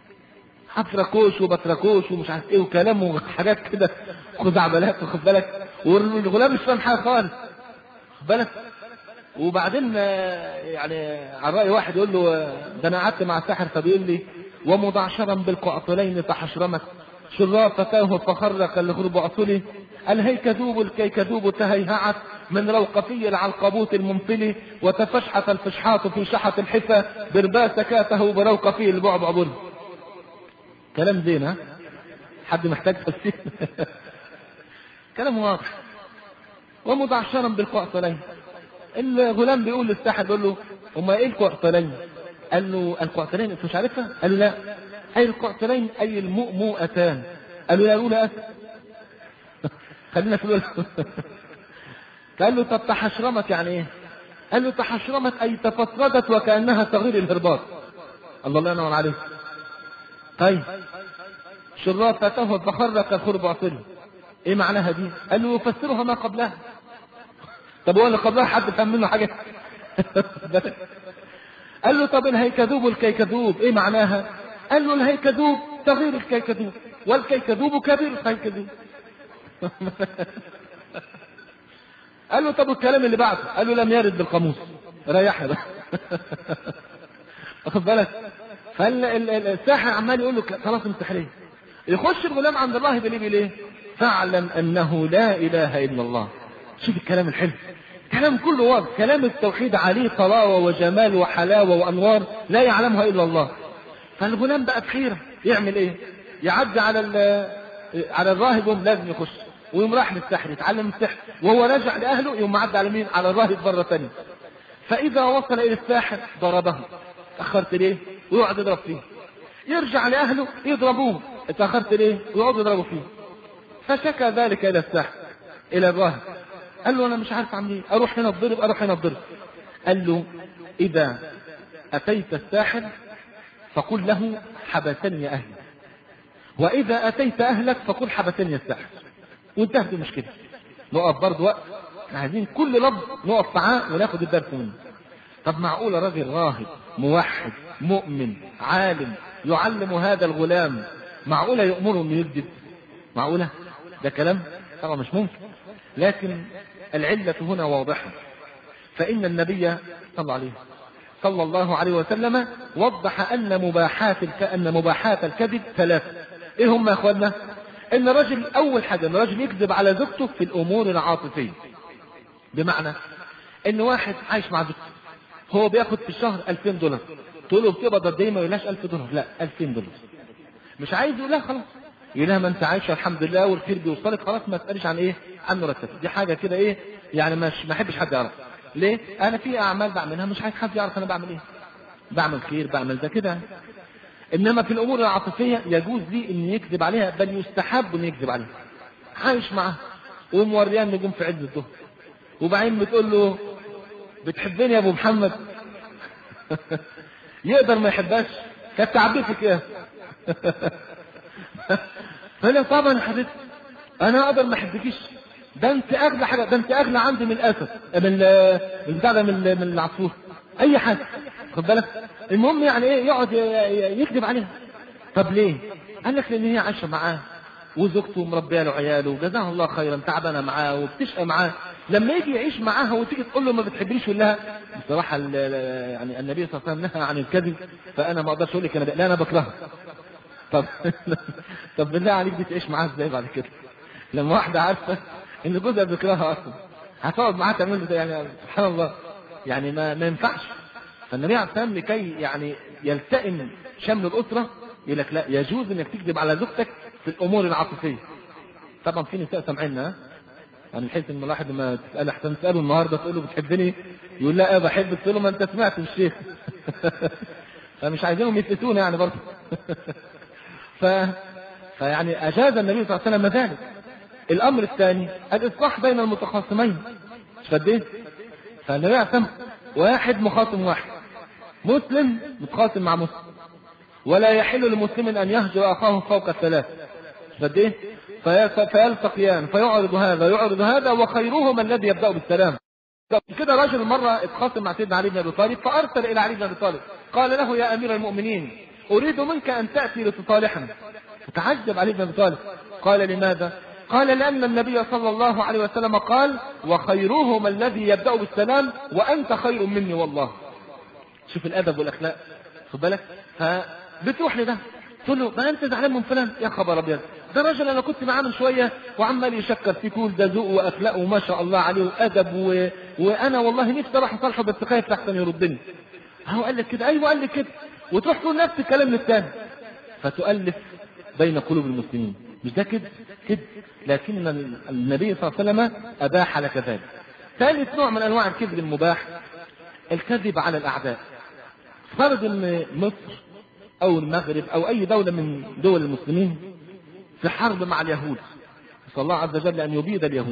حفركوش وبتركوش ومش عارف ايه وكلامه حاجات كده خزعبلات، واخد بالك، والغلام مش فاهم حاجه خالص، واخد بالك. وبعدين يعني على رأي واحد يقول له ده انا قعدت مع الساحر فبيقول لي ومضعشرا بالقعطلين فحشرمت شرافتاه فخرق الغرب عطلي الهيكذوب الكيكذوب تهيهعت من روقفي العنقبوت المنفلي وتفشحت الفشحات في شحة الحفا بربا سكاته بروقفي البعبع بل. كلام زين، ها؟ حد محتاج تفسير؟ كلام واضح. ومضعشرا بالقعطلين. الغلام بيقول للساحر، بيقول له هما ايه القعطلين؟ قال له القعطلين انت مش عارفها؟ قال له لا. اي القعطلين اي المؤمؤتان. قال له لا الاولى اسف. خلينا في الاولى. قال له طب تحشرمت يعني ايه؟ قال له تحشرمت اي تفطردت وكانها صغير الهرباط. الله الله ينور عليك. طيب شرافتاه فخرق الخرب عطله، ايه معناها دي؟ قال له يفسرها ما قبلها. طب هو اللي قبلها حد فهم منه حاجه؟ قال له طب الهيكذوب الكيكذوب ايه معناها؟ قال له الهيكذوب صغير الكيكذوب والكيكذوب كبير الكيكذوب. قال له طب الكلام اللي بعده؟ قال له لم يرد بالقاموس. ريحنا بقى. واخد بالك؟ فالساحر عمال يقول له خلاص انتحريه. يخش الغلام عند الراهب اللي بيقول ايه؟ فاعلم انه لا اله الا الله. شوف الكلام الحلو، كلام كله واضح، كلام التوحيد عليه طلاوه وجمال وحلاوه وانوار لا يعلمها الا الله. فالغلام بقى بحيره يعمل ايه؟ يعدي على على الراهب لازم يخش، ويقوم راح للسحر يتعلم السحر، وهو راجع لاهله يقوم معدي على مين؟ على الراهب مره ثانيه. فاذا وصل الى الساحر ضربه. اتاخرت ليه؟ ويقعد يضرب فيه. يرجع لاهله يضربوه. اتاخرت ليه؟ ويقعدوا يضربوا فيه. فشكى ذلك الى الساحر الى الراهب. قال له انا مش عارف اعمل ايه، اروح هنا اضرب اروح هنا اضرب. قال له اذا اتيت الساحر فقل له حبسني اهلي، وإذا أتيت أهلك فقل حبسني الساحر، وانتهت المشكلة. نقف برضه وقت، احنا عايزين كل لفظ نقف معاه وناخد الدرس منه. طب معقولة راجل راهب موحد مؤمن عالم يعلم هذا الغلام، معقولة يأمره انه يكذب؟ معقولة؟ ده كلام طبعا مش ممكن. لكن العلة هنا واضحة، فإن النبي صلى عليه صلى الله عليه وسلم وضح أن مباحات الك... أن مباحات الكذب ثلاثة. إيه هم يا أخوانا؟ إن الرجل أول حاجة إن الرجل يكذب على زوجته في الأمور العاطفية. بمعنى إن واحد عايش مع زوجته، هو بياخد في الشهر ألفين دولار، تقول له بتقبض قد إيه؟ ما يقولهاش ألف دولار، لا ألفين دولار. مش عايز يقول لها خلاص، يقول لها ما أنت عايشة الحمد لله والخير بيوصلك، خلاص ما تسأليش عن إيه؟ عن مرتب. دي حاجة كده إيه يعني مش ما أحبش حد يعرف. ليه؟ أنا في أعمال بعملها مش عايز حد يعرف أنا بعمل إيه. بعمل خير، بعمل ده كده. إنما في الأمور العاطفية يجوز لي إن يكذب عليها، بل يستحب إن يكذب عليها. عايش معاها وموريان نجوم في عز الظهر، وبعدين بتقول له بتحبني يا أبو محمد؟ يقدر ما يحبهاش؟ كانت تعبيتك إيه؟ فلا طبعا يا حبيبتي أنا أقدر ما أحبكيش، ده أنت أغلى حاجة، ده أنت أغلى عندي من الأسد، من البتاع ده، من من العصفور، أي حاجة، خد بالك. المهم يعني إيه يقعد يكذب عليها. طب ليه؟ قال لك لأن هي عايشة معاه وزوجته مربيه له عياله وجزاها الله خيرا، تعبانه معاه وبتشقى معاه. لما يجي يعيش معاها وتيجي تقول له ما بتحبنيش يقول لها بصراحه يعني النبي صلى الله عليه وسلم نهى عن الكذب، فانا ما اقدرش اقول لك انا لا انا بكرهها. طب طب بالله عليك دي تعيش معاها ازاي بعد كده؟ لما واحده عارفه ان جوزها بيكرهها اصلا هتقعد معاها تعمل له يعني سبحان الله، يعني ما ما ينفعش. فالنبي عليه الصلاه والسلام لكي يعني يلتئم شمل الاسره يقول لك لا يجوز انك تكذب على زوجتك في الامور العاطفيه. طبعا في نساء سامعيننا، يعني بحيث ان الواحد لما تسال احسن تساله النهارده تقول له بتحبني يقول لا اه بحبك، تقول له ما انت سمعت الشيخ. فمش عايزينهم يفتتونا يعني برضه. ف فيعني اجاز النبي صلى الله عليه وسلم ذلك. الامر الثاني الاصلاح بين المتخاصمين، مش قد ايه؟ فالنبي عليه الصلاه والسلام واحد مخاصم واحد، مسلم متخاصم مع مسلم، ولا يحل لمسلم ان يهجر اخاه فوق الثلاث، قد ايه؟ فيلتقيان فيعرض هذا يعرض هذا وخيرهما الذي يبدا بالسلام. كده رجل مره اتخاصم مع سيدنا علي بن ابي طالب، فارسل الى علي بن ابي طالب قال له يا امير المؤمنين اريد منك ان تاتي لتصالحنا. فتعجب علي بن ابي طالب، قال لماذا؟ قال لان النبي صلى الله عليه وسلم قال وخيرهما الذي يبدا بالسلام وانت خير مني والله. شوف الادب والاخلاق، خد بالك. فبتروح لده تقول له ما انت زعلان من فلان، يا خبر ابيض ده راجل انا كنت معاه من شويه وعمال يشكر في كل ده ذوق واخلاق وما شاء الله عليه وادب و... وانا والله نفسي اروح اصالحه بس خايف احسن يردني. هو قال لك كده؟ ايوه قال لك كده. وتروح تقول نفس الكلام للثاني، فتؤلف بين قلوب المسلمين. مش ده كده كده، لكن النبي صلى الله عليه وسلم اباح لك ذلك. ثالث نوع من انواع الكذب المباح الكذب على الاعداء. فرض ان مصر او المغرب او اي دولة من دول المسلمين في حرب مع اليهود، صلى الله عز وجل ان يبيد اليهود،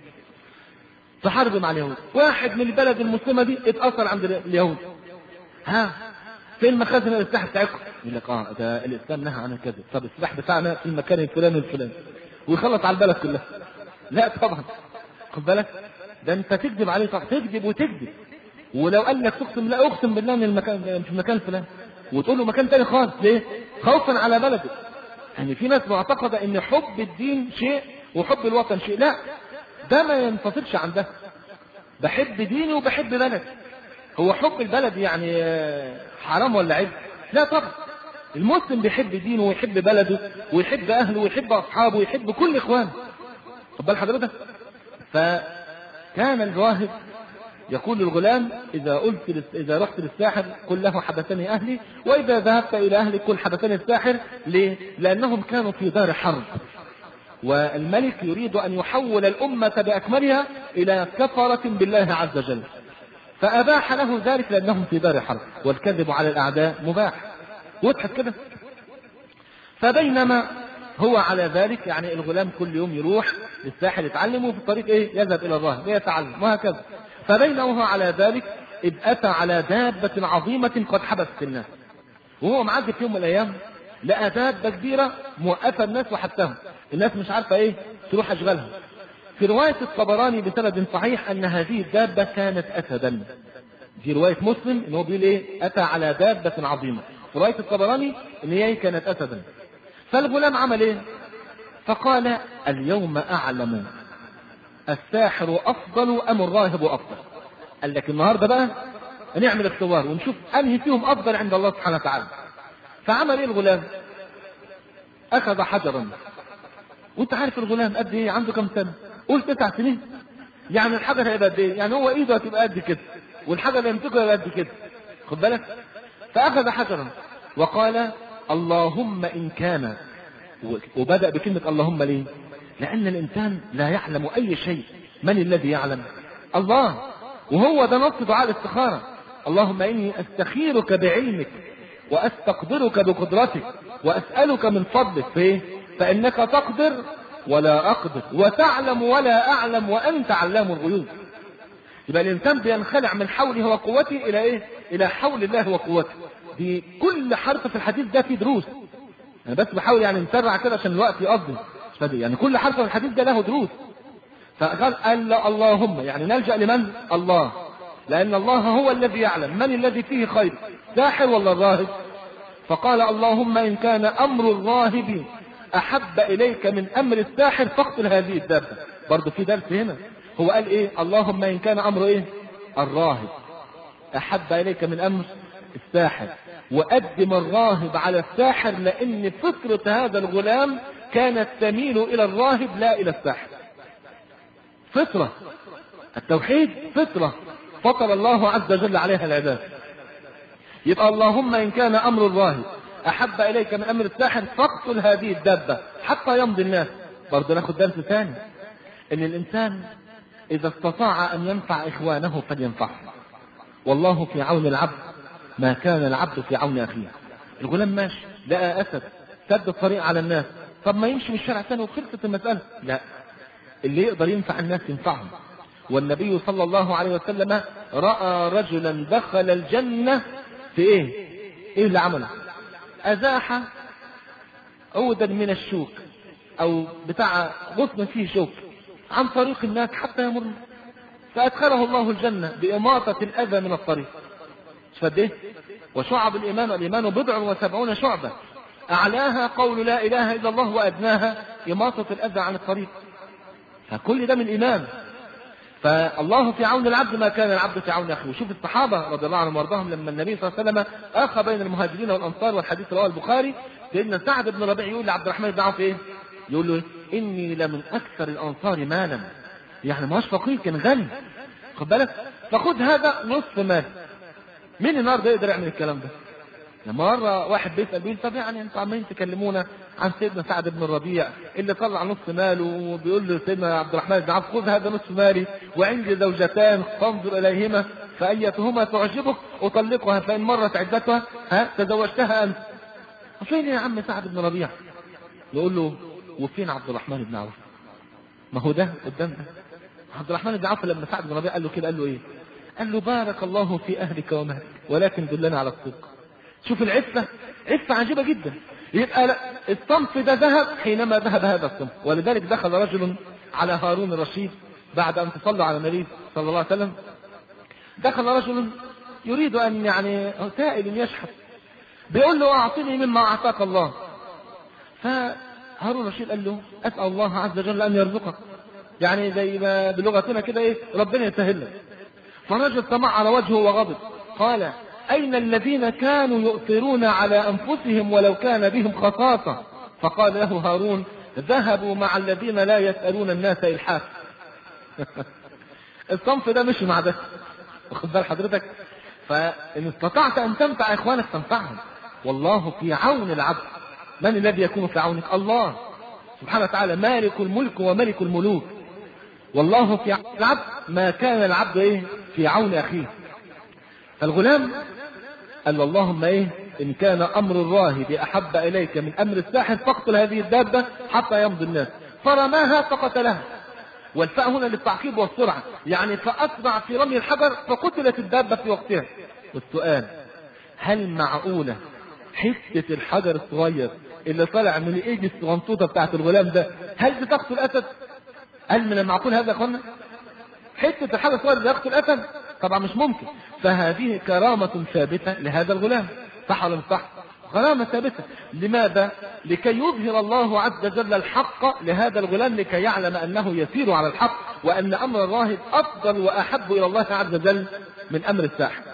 في حرب مع اليهود. واحد من البلد المسلمة دي اتأثر عند اليهود، ها فين مخازن السلاح بتاعكم؟ يقول لك اه ده الاسلام نهى عن الكذب، طب السلاح بتاعنا في المكان الفلاني الفلاني، ويخلص على البلد كلها. لا طبعا، خد بالك، ده انت تكذب عليه، طبعا تكذب وتكذب. ولو قال لك تقسم لا اقسم بالله من المكان في المكان الفلاني، وتقول له مكان تاني خالص، ليه؟ خوفا على بلده. يعني في ناس معتقده ان حب الدين شيء وحب الوطن شيء، لا ده ما ينفصلش عن ده. بحب ديني وبحب بلدي. هو حب البلد يعني حرام ولا عيب؟ لا طبعا. المسلم بيحب دينه ويحب بلده ويحب اهله ويحب اصحابه ويحب كل اخوانه. خد بال حضرتك. فكان الراهب يقول للغلام إذا قلت إذا رحت للساحر قل له حبسني أهلي، وإذا ذهبت إلى أهلك قل حبسني الساحر. ليه؟ لأنهم كانوا في دار حرب، والملك يريد أن يحول الأمة بأكملها إلى كفرة بالله عز وجل، فأباح له ذلك لأنهم في دار حرب، والكذب على الأعداء مباح. وضحت كده؟ فبينما هو على ذلك، يعني الغلام كل يوم يروح للساحر يتعلم، وفي الطريق إيه؟ يذهب إلى الراهب ويتعلم وهكذا. فبينما هو على ذلك إذ أتى على دابة عظيمة قد حبست الناس، وهو معدي في يوم من الأيام لقى دابة كبيرة موقفة الناس وحتهم، الناس مش عارفة ايه تروح اشغالها. في رواية الطبراني بسند صحيح ان هذه الدابة كانت اسدا. في رواية مسلم ان هو بيقول ايه اتى على دابة عظيمة، في رواية الطبراني ان هي كانت اسدا. فالغلام عمل ايه؟ فقال اليوم اعلم الساحر افضل ام الراهب افضل. قال لك النهارده بقى نعمل اختبار ونشوف انهي فيهم افضل عند الله سبحانه وتعالى. فعمل ايه الغلام؟ اخذ حجرا، وانت عارف الغلام قد ايه؟ عنده كم سنه؟ قول تسع سنين. يعني الحجر هيبقى قد ايه؟ يعني هو ايده هتبقى قد كده والحجر اللي يمسكه هيبقى قد كده، خد بالك. فاخذ حجرا وقال اللهم ان كان، وبدأ بكلمة اللهم ليه؟ لأن الإنسان لا يعلم أي شيء، من الذي يعلم؟ الله. وهو ده نص دعاء الاستخارة، اللهم إني أستخيرك بعلمك وأستقدرك بقدرتك وأسألك من فضلك فيه فإنك تقدر ولا أقدر وتعلم ولا أعلم وأنت علام الغيوب. يبقى الإنسان بينخلع من حوله وقوته إلى إيه؟ إلى حول الله وقوته. دي كل حرف في الحديث ده فيه دروس، أنا بس بحاول يعني نسرع كده عشان الوقت يقضي، يعني كل حرف في الحديث ده له دروس. فقال قال اللهم، يعني نلجأ لمن؟ الله، لأن الله هو الذي يعلم من الذي فيه خير، ساحر ولا الراهب. فقال اللهم إن كان أمر الراهب أحب إليك من أمر الساحر فاقتل هذه الدابة. برضه في درس هنا، هو قال إيه؟ اللهم إن كان أمر إيه؟ الراهب أحب إليك من أمر الساحر، وقدم الراهب على الساحر لأن فطرة هذا الغلام كانت تميل إلى الراهب لا إلى الساحر. فطرة التوحيد فطرة فطر الله عز وجل عليها العباد. يبقى اللهم إن كان أمر الراهب أحب إليك من أمر الساحر فاقتل هذه الدابة حتى يمضي الناس. برضه ناخد درس ثاني، إن الإنسان إذا استطاع أن ينفع إخوانه فلينفعه، والله في عون العبد ما كان العبد في عون أخيه. الغلام ماشي لقى أسد سد الطريق على الناس، طب ما يمشي من الشارع ثاني وخلصت المسألة؟ لا، اللي يقدر ينفع الناس ينفعهم. والنبي صلى الله عليه وسلم رأى رجلا دخل الجنة في ايه؟ ايه اللي عمله؟ ازاح عودا من الشوك او بتاع غصن فيه شوك عن طريق الناس حتى يمر، فادخله الله الجنة بإماطة الأذى من الطريق. شفت ايه؟ وشعب الإيمان، والإيمان بضع وسبعون شعبة، أعلاها قول لا إله إلا الله وأدناها إماطة الأذى عن الطريق. فكل ده من الإيمان. فالله في عون العبد ما كان العبد في عون أخيه. وشوف الصحابة رضي الله عنهم وارضاهم لما النبي صلى الله عليه وسلم أخى بين المهاجرين والأنصار، والحديث رواه البخاري، سيدنا سعد بن ربيع يقول لعبد الرحمن بن عوف إيه؟ يقول له إني لمن أكثر الأنصار مالا، يعني ما هوش فقير، كان غني، خد بالك، فخد هذا نصف مال. مين النهارده يقدر يعمل الكلام ده؟ لما مرة واحد بيسأل بيه طب يعني انتوا عمالين تكلمونا عن سيدنا سعد بن الربيع اللي طلع نصف ماله، وبيقول له سيدنا عبد الرحمن بن عوف خذ هذا نصف مالي وعندي زوجتان فانظر اليهما فايتهما تعجبك اطلقها فان مرت عدتها ها تزوجتها انت. فين يا عم سعد بن الربيع؟ يقول له وفين عبد الرحمن بن عوف؟ ما هو ده قدام ده. عبد الرحمن بن عوف لما سعد بن الربيع قال له كده قال له ايه؟ قال له بارك الله في اهلك ومالك ولكن دلنا على الصدق. شوف العفة، عفة عجيبة جدا. يبقى الصنف ده ذهب حينما ذهب هذا الصنف. ولذلك دخل رجل على هارون الرشيد بعد أن تصلى على النبي صلى الله عليه وسلم، دخل رجل يريد أن يعني سائل يشحت، بيقول له أعطني مما أعطاك الله. فهارون الرشيد قال له أسأل الله عز وجل أن يرزقك، يعني زي ما بلغتنا كده إيه، ربنا يسهل لك. فالرجل تمعر وجهه وغضب، قال أين الذين كانوا يؤثرون على أنفسهم ولو كان بهم خصاصة؟ فقال له هارون ذهبوا مع الذين لا يسألون الناس إلحاف. الصنف ده مش مع ده، واخد بال حضرتك؟ فإن استطعت أن تنفع إخوانك تنفعهم، والله في عون العبد. من الذي يكون في عونك؟ الله سبحانه وتعالى مالك الملك وملك الملوك. والله في عون العبد ما كان العبد إيه؟ في عون أخيه. فالغلام قال اللهم ايه ان كان امر الراهب احب اليك من امر الساحر فاقتل هذه الدابة حتى يمضي الناس، فرماها فقتلها. والفاء هنا للتعقيب والسرعة، يعني فاسرع في رمي الحجر فقتلت الدابة في وقتها. والسؤال هل معقولة حته الحجر الصغير اللي طالع من ايدي الصغنطوطه بتاعت الغلام ده، هل دي تقتل اسد؟ هل من المعقول هذا يا اخوانا؟ حته الحجر الصغير اللي يقتل اسد؟ طبعا مش ممكن. فهذه كرامه ثابته لهذا الغلام، صح ولا مش صح؟ كرامه ثابته. لماذا؟ لكي يظهر الله عز وجل الحق لهذا الغلام، لكي يعلم انه يسير على الحق، وان امر الراهب افضل واحب الى الله عز وجل من امر الساحر.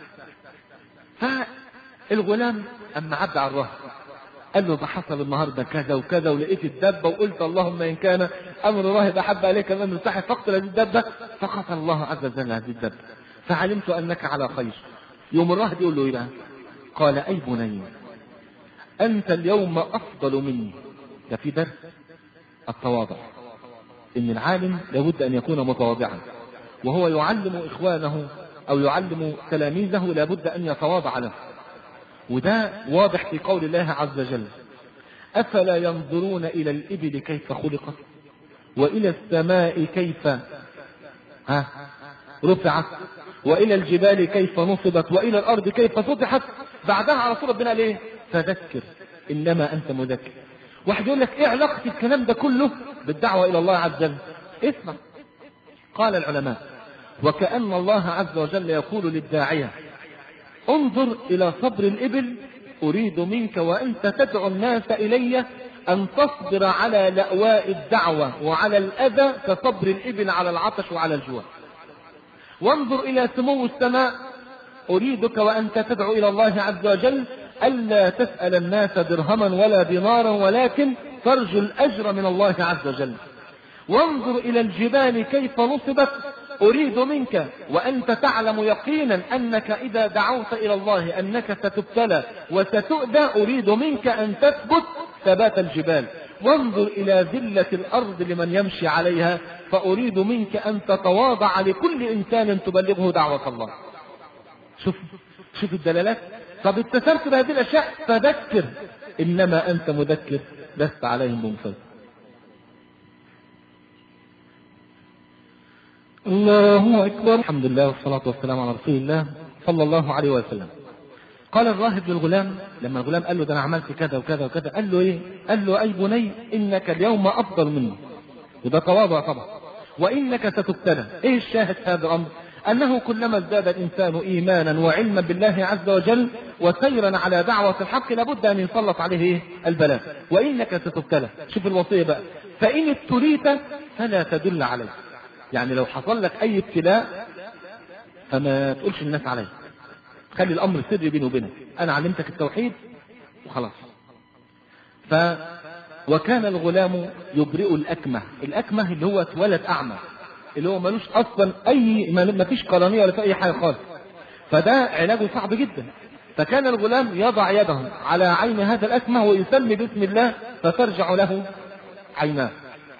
فالغلام اما عدى على الراهب قال له ده حصل النهارده كذا وكذا، ولقيت الدبه وقلت اللهم ان كان امر الراهب احب عليك من امر الساحر فاقتل هذه الدبه، فقتل الله عز وجل هذه الدبه، فعلمت انك على خير. يوم الراهب يقول له ايه بقى؟ قال اي بني انت اليوم افضل مني. ده في درس التواضع، ان العالم لابد ان يكون متواضعا، وهو يعلم اخوانه او يعلم تلاميذه لابد ان يتواضع له. وده واضح في قول الله عز وجل افلا ينظرون الى الابل كيف خلقت والى السماء كيف ها رفعت والى الجبال كيف نصبت والى الارض كيف سطحت. بعدها على طول ربنا قال ايه؟ فذكر انما انت مذكر. واحد يقول لك ايه علاقه الكلام ده كله بالدعوه الى الله عز وجل؟ اسمع. قال العلماء وكأن الله عز وجل يقول للداعيه انظر الى صبر الابل اريد منك وانت تدعو الناس الي ان تصبر على لأواء الدعوه وعلى الاذى كصبر الابل على العطش وعلى الجوع. وانظر الى سمو السماء اريدك وانت تدعو الى الله عز وجل الا تسأل الناس درهما ولا دينارا ولكن ترجو الاجر من الله عز وجل. وانظر الى الجبال كيف نصبت اريد منك وانت تعلم يقينا انك اذا دعوت الى الله انك ستبتلى وستؤذى اريد منك ان تثبت ثبات الجبال. وانظر الى ذلة الارض لمن يمشي عليها فاريد منك ان تتواضع لكل انسان تبلغه دعوة الله. شوف شوف الدلالات. طب اتسمت بهذه الاشياء فذكر انما انت مذكر لست عليهم بمسيطر. الله اكبر. الحمد لله والصلاة والسلام على رسول الله صلى الله عليه وسلم. قال الراهب للغلام لما الغلام قال له ده انا عملت كذا وكذا وكذا، قال له ايه؟ قال له اي بني انك اليوم افضل مني. وده تواضع طبعا. وانك ستبتلى. ايه الشاهد هذا الامر؟ انه كلما ازداد الانسان ايمانا وعلما بالله عز وجل وسيرا على دعوة الحق لابد ان يسلط عليه ايه؟ البلاء. وانك ستبتلى. شوف الوصية بقى، فان ابتليت فلا تدل عليه. يعني لو حصل لك اي ابتلاء فما تقولش الناس عليه، خلي الامر سري بيني وبينك، انا علمتك التوحيد وخلاص. ف وكان الغلام يبرئ الاكمه. الاكمه اللي هو اتولد اعمى، اللي هو ملوش اصلا اي ما فيش قرنيه ولا في اي حاجه خالص، فده علاجه صعب جدا. فكان الغلام يضع يده على عين هذا الاكمه ويسمي باسم الله فترجع له عيناه.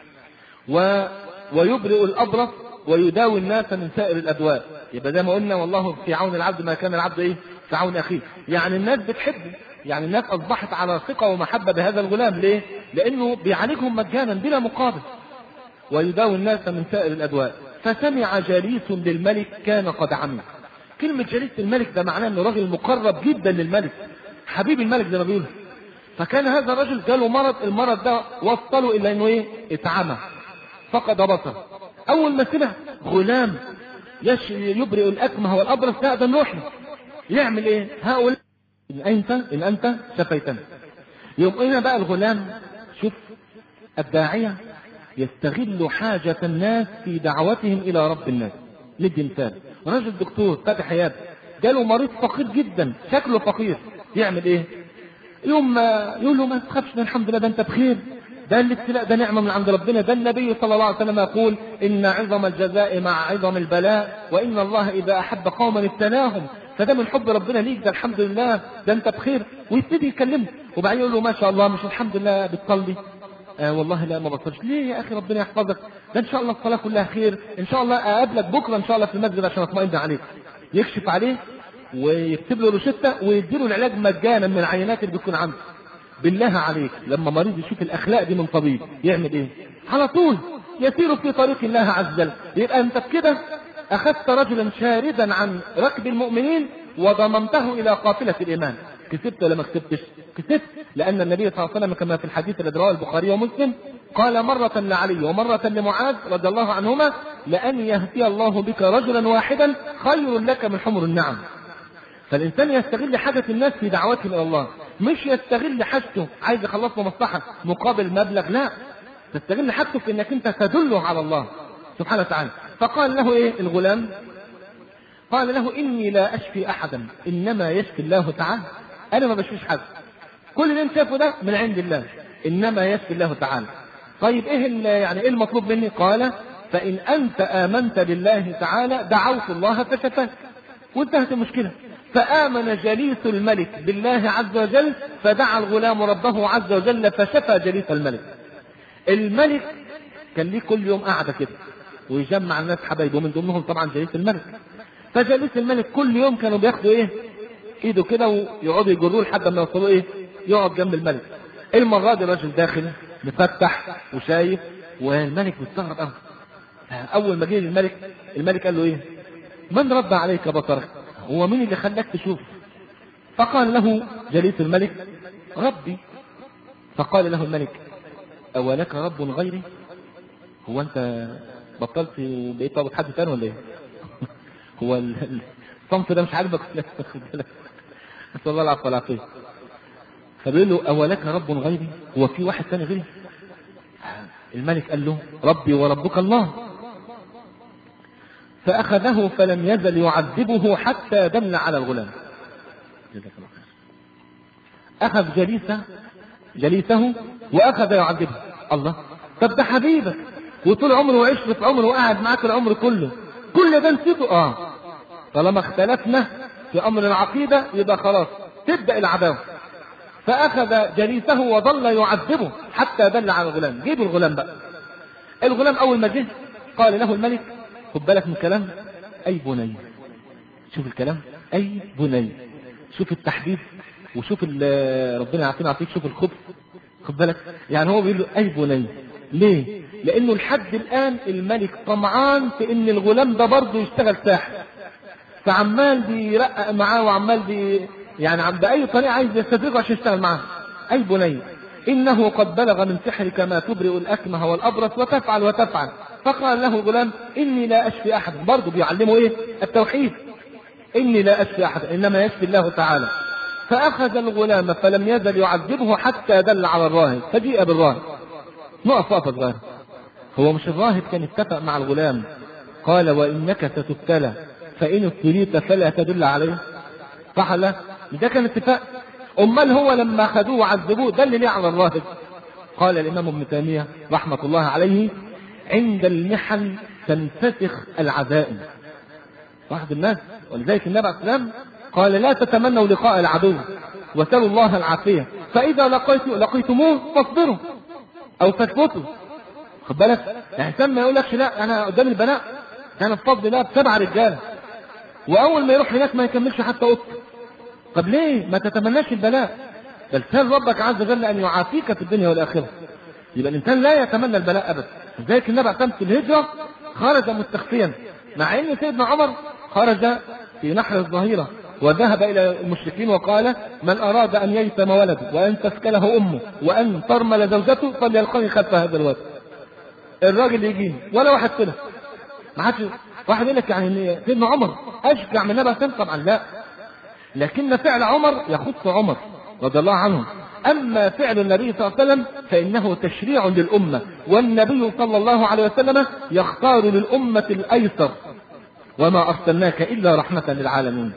و ويبرئ الابرص ويداوي الناس من سائر الادواء. يبقى زي ما قلنا والله في عون العبد ما كان العبد ايه؟ في عون اخيه. يعني الناس بتحبه، يعني الناس اصبحت على ثقه ومحبه بهذا الغلام. ليه؟ لانه بيعالجهم مجانا بلا مقابل. ويداوي الناس من سائر الادواء. فسمع جليس للملك كان قد عمي. كلمه جليس الملك ده معناه انه راجل مقرب جدا للملك، حبيب الملك زي ما بيقولوا. فكان هذا الرجل جاله مرض، المرض ده وصله الى انه ايه؟ اتعمى، فقد بصر. اول ما سمع غلام يبرئ الاكمه والابرص لا ده نروح له. يعمل ايه؟ هؤلاء ان انت ان انت شفيتنا. يوم هنا بقى الغلام، شوف الداعيه يستغل حاجه الناس في دعوتهم الى رب الناس. ندي مثال، رجل دكتور فاتح عياده جاله مريض فقير جدا شكله فقير، يعمل ايه؟ يوم ما يقول له ما تخافش الحمد لله ده انت بخير، ده الابتلاء ده نعمة من عند ربنا. ده النبي صلى الله عليه وسلم يقول إن عظم الجزاء مع عظم البلاء وإن الله إذا أحب قوما ابتلاهم. فده من حب ربنا ليك، ده الحمد لله ده أنت بخير. ويبتدي يكلمه وبعدين يقول له ما شاء الله مش الحمد لله بتصلي؟ آه والله لا ما بصلش. ليه يا أخي؟ ربنا يحفظك، ده إن شاء الله الصلاة كلها خير، إن شاء الله أقابلك بكرة إن شاء الله في المسجد عشان أطمئن عليك. يكشف عليه ويكتب له روشتة ويديله العلاج مجانا من العينات اللي بتكون عنده. بالله عليك لما مريض يشوف الاخلاق دي من طبيب يعمل ايه؟ على طول يسير في طريق الله عز وجل. يبقى انت كده اخذت رجلا شاردا عن ركب المؤمنين وضممته الى قافلة الايمان. كسبت ولا ما كسبتش؟ كسبت، لأن النبي صلى الله عليه وسلم كما في الحديث الذي رواه البخاري ومسلم قال مرة لعلي ومرة لمعاذ رضي الله عنهما: لأن يهدي الله بك رجلا واحدا خير لك من حمر النعم. فالإنسان يستغل حاجة الناس في دعوتهم إلى الله، مش يستغل حاجته عايز يخلص له مصلحة مقابل مبلغ، لا، تستغل حاجته في إنك أنت تدله على الله سبحانه وتعالى. فقال له إيه الغلام؟ قال له: إني لا أشفي أحدا إنما يشفي الله تعالى. أنا ما بشفيش حد، كل اللي انت شافه ده من عند الله، إنما يشفي الله تعالى. طيب إيه يعني إيه المطلوب مني؟ قال: فإن أنت آمنت بالله تعالى دعوت الله فشفاك، وانتهت المشكلة. فآمن جليس الملك بالله عز وجل فدعا الغلام ربه عز وجل فشفى جليس الملك. الملك كان ليه كل يوم قاعدة كده ويجمع الناس حبايبه، من ضمنهم طبعا جليس الملك. فجليس الملك كل يوم كانوا بياخدوا ايه ايده كده ويقعدوا يجروه لحد ما يوصلوا ايه يقعد جنب الملك. المرة دي الراجل داخل مفتح وشايف، والملك مستغرب قوي. اول ما جه الملك الملك قال له: ايه من رد عليك بصرك؟ هو مين اللي خلاك تشوف؟ فقال له جليس الملك: ربي. فقال له الملك: أولك رب غيري؟ هو انت بطلت بقيت طابت حد ثاني ولا ايه؟ هو الصمت ده مش عاجبك؟ نسأل الله العفو والعافية. فبيقول له: أولك رب غيري؟ هو في واحد ثاني غيري؟ الملك قال له: ربي وربك الله. فأخذه فلم يزل يعذبه حتى دل على الغلام. أخذ جليسه جليسه وأخذ يعذبه. الله، طب ده حبيبك وطول عمره وعشت في عمره وقعد معاك العمر كله، كل ده نسيته؟ اه طالما اختلفنا في أمر العقيدة يبقى خلاص تبدأ العداوة. فأخذ جليسه وظل يعذبه حتى دل على الغلام. جيب الغلام بقى. الغلام أول ما جه قال له الملك: خد بالك من الكلام، أي بني. شوف الكلام، أي بني. شوف التحديد وشوف ربنا يعطينا عطيك، شوف الخبث. خد بالك، يعني هو بيقول له أي بني. ليه؟ لأنه لحد الآن الملك طمعان في إن الغلام ده برضه يشتغل ساحر، فعمال بيرقق معاه وعمال بي يعني عم بأي طريقة عايز يستدرجه عشان يشتغل معاه. أي بني إنه قد بلغ من سحرك ما تبرئ الأكمه والأبرص وتفعل وتفعل. فقال له الغلام: إني لا أشفي أحد. برضه بيعلمه إيه؟ التوحيد. إني لا أشفي أحد إنما يشفي الله تعالى. فأخذ الغلام فلم يزل يعذبه حتى دل على الراهب، فجيء بالراهب. نقف وقفة صغيرة. هو مش الراهب كان اتفق مع الغلام قال: وإنك ستبتلى فإن ابتليت فلا تدل عليه؟ صح لا؟ ده كان اتفاق. أمال هو لما أخذوه وعذبوه دل ليه على الراهب؟ قال الإمام ابن تيمية رحمة الله عليه: عند المحن تنفسخ العزائم. واحد الناس، ولذلك النبي عليه السلام قال: لا تتمنوا لقاء العدو وسلوا الله العافية، فإذا لقيت لقيتموه فاصبروا أو فاثبتوا. خد بالك، الإنسان ما يقولكش لا أنا قدام البناء أنا بفضل الله بسبع رجالة، وأول ما يروح هناك ما يكملش حتى قط. طب ليه ما تتمناش البلاء؟ بل سأل ربك عز وجل أن يعافيك في الدنيا والآخرة. يبقى الإنسان لا يتمنى البلاء أبدا. لذلك النبي عليه في الهجرة خرج مستخفيا، مع أن سيدنا عمر خرج في نحر الظهيرة وذهب إلى المشركين وقال: من أراد أن ييتم ولده وأن تسكله أمه وأن ترمل زوجته فليلقني خلف هذا الواد. الراجل يجيني ولا واحد كده، ما حدش. واحد يقول لك يعني سيدنا عمر أشجع من النبي عليه طبعا لا، لكن فعل عمر يخص عمر رضي الله عنه. أما فعل النبي صلى الله عليه وسلم فإنه تشريع للأمة، والنبي صلى الله عليه وسلم يختار للأمة الأيسر: وما أرسلناك إلا رحمة للعالمين.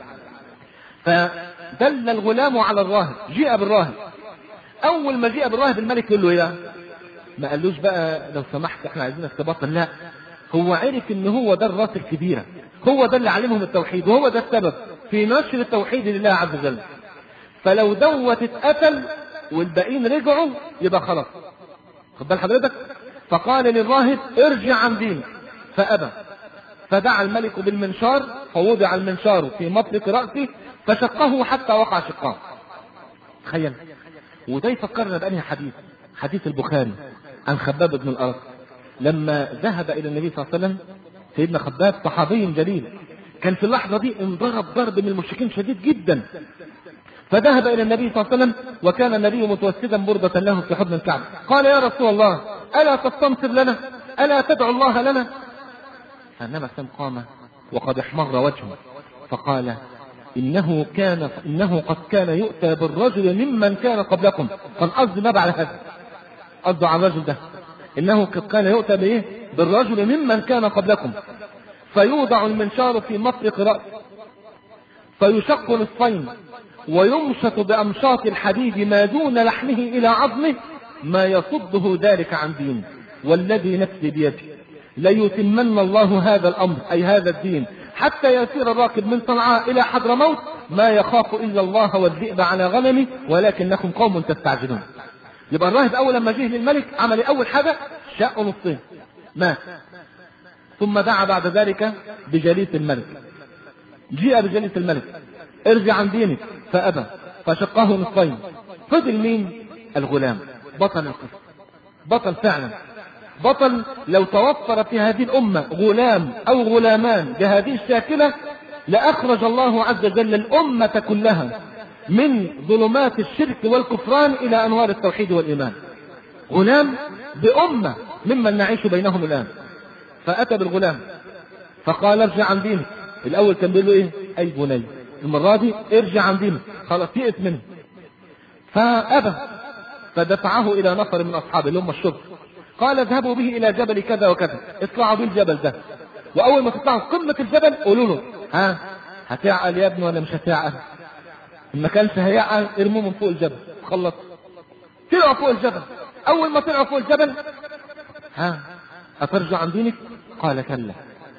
فدل الغلام على الراهب. جيء بالراهب. أول ما جيء بالراهب الملك يقول له: إيه؟ ما قالوش بقى لو سمحت احنا عايزينك تبطل، لا، هو عرف ان هو ده الراس الكبيرة، هو ده اللي علمهم التوحيد، وهو ده السبب في نشر التوحيد لله عز وجل. فلو دوت اتقتل والباقيين رجعوا يبقى خلاص. خد بال حضرتك. فقال للراهب: ارجع عن دينك، فأبى. فدعا الملك بالمنشار فوضع المنشار في مطلق رأسه فشقه حتى وقع شقاه. تخيل. وده يفكرنا بأنهي حديث؟ حديث البخاري عن خباب بن الأرض لما ذهب إلى النبي صلى الله عليه وسلم. سيدنا خباب صحابي جليل، كان في اللحظة دي انضرب ضرب من المشركين شديد جدا، فذهب إلى النبي صلى الله عليه وسلم، وكان النبي متوسدا بردة له في حضن الكعبة. قال: يا رسول الله، ألا تستنصر لنا؟ ألا تدعو الله لنا؟ فالنبي صلى الله عليه وسلم قام وقد احمر وجهه فقال: إنه كان إنه قد كان يؤتى بالرجل ممن كان قبلكم. كان قصد ما بعد هذا، قصده على الرجل ده، إنه قد كان يؤتى بإيه؟ بالرجل ممن كان قبلكم، فيوضع المنشار في مفرق رأسه فيشق نصفين ويمشط بأمشاط الحديد ما دون لحمه إلى عظمه، ما يصده ذلك عن دين، والذي نفسي بيده ليتمن الله هذا الأمر، أي هذا الدين، حتى يسير الراكب من صنعاء إلى حضرموت ما يخاف إلا الله والذئب على غنمه، ولكنكم قوم تستعجلون. يبقى الراهب أول لما جه للملك عمل أول حاجة شق نصين مات، ثم دعا بعد ذلك بجليس الملك. جيء بجليس الملك: ارجع عن دينك، فأبى فشقه نصفين. فضل مين؟ الغلام، بطل القصة، بطل فعلا، بطل. لو توفر في هذه الأمة غلام أو غلامان بهذه الشاكلة لأخرج الله عز وجل الأمة كلها من ظلمات الشرك والكفران إلى أنوار التوحيد والإيمان. غلام بأمة ممن نعيش بينهم الآن. فأتى بالغلام فقال: ارجع عن دينك. الأول كان بيقول له إيه؟ أي بني. المرة دي ارجع عن دينك، خلاص يئس منه. فأبى، فدفعه إلى نفر من أصحابه اللي هم الشرطة. قال: اذهبوا به إلى جبل كذا وكذا، اطلعوا به الجبل ده، وأول ما تطلعوا قمة الجبل قولوا له: ها هتعقل يا ابني ولا مش هتعقل؟ إن ما كانش هيعقل ارموه من فوق الجبل. خلص، طلعوا فوق الجبل. أول ما طلعوا فوق الجبل: ها أترجع عن دينك؟ قال: كلا.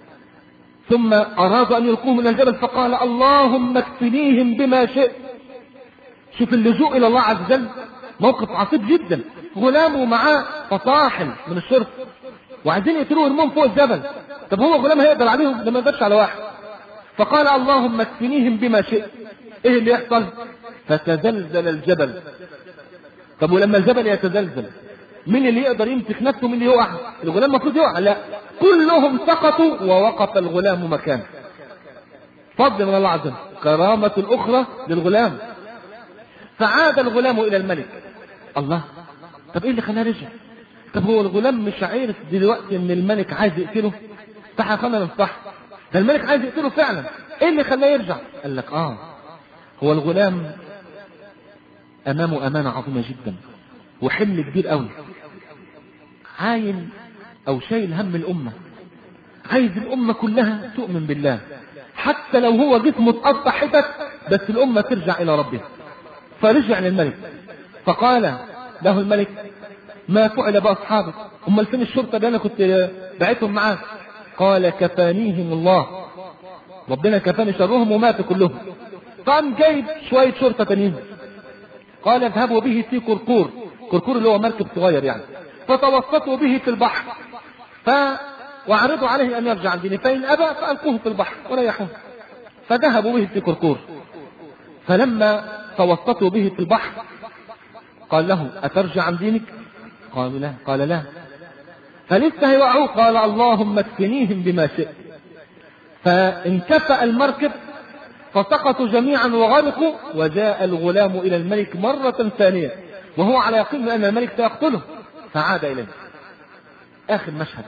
ثم أراد أن يلقوه من الجبل فقال: اللهم اكفنيهم بما شئت. شوف اللجوء إلى الله عز وجل، موقف عصيب جدا. غلامه معاه فصاحل من الشرطة وعايزين يقتلوه يرموهم فوق الجبل. طب هو غلام هيقدر عليهم؟ ده ما يقدرش على واحد. فقال: اللهم اكفنيهم بما شئت. ايه اللي يحصل؟ فتزلزل الجبل. طب ولما الجبل يتزلزل مين اللي يقدر يمسك نفسه؟ مين اللي يقع؟ الغلام المفروض يقع؟ لا، كلهم سقطوا ووقف الغلام مكانه. فضل من الله عز وجل، كرامة الأخرى للغلام. فعاد الغلام إلى الملك. الله، طب ايه اللي خلاه رجع؟ طب هو الغلام مش عارف دلوقتي ان الملك عايز يقتله؟ صح خلنا نصح، ده الملك عايز يقتله فعلا. ايه اللي خلاه يرجع؟ قال لك اه هو الغلام امامه امانة عظيمة جدا وحمل كبير قوي، عاين او شايل هم الامة، عايز الامة كلها تؤمن بالله، حتى لو هو جسمه اتقطع حتت بس الامة ترجع الى ربها. فرجع للملك فقال له الملك: ما فعل بأصحابك؟ امال فين الشرطة اللي انا كنت بعتهم معاك؟ قال: كفانيهم الله، ربنا كفاني شرهم وماتوا كلهم. قام جايب شوية شرطة تانيين. قال: اذهبوا به في كركور، كركور اللي هو مركب صغير يعني، فتوسطوا به في البحر ف وعرضوا عليه ان يرجع عن دينه، فان ابى فالقوه في البحر وريحوه. فذهبوا به في كركور، فلما توسطوا به في البحر قال له: اترجع عن دينك؟ قالوا لا. قال: لا. فلسه هيوقعوه. قال: اللهم اكفنيهم بما شئت. فانكفأ المركب فسقطوا جميعا وغرقوا، وجاء الغلام الى الملك مرة ثانية وهو على يقين ان الملك سيقتله، فعاد اليه. اخر مشهد،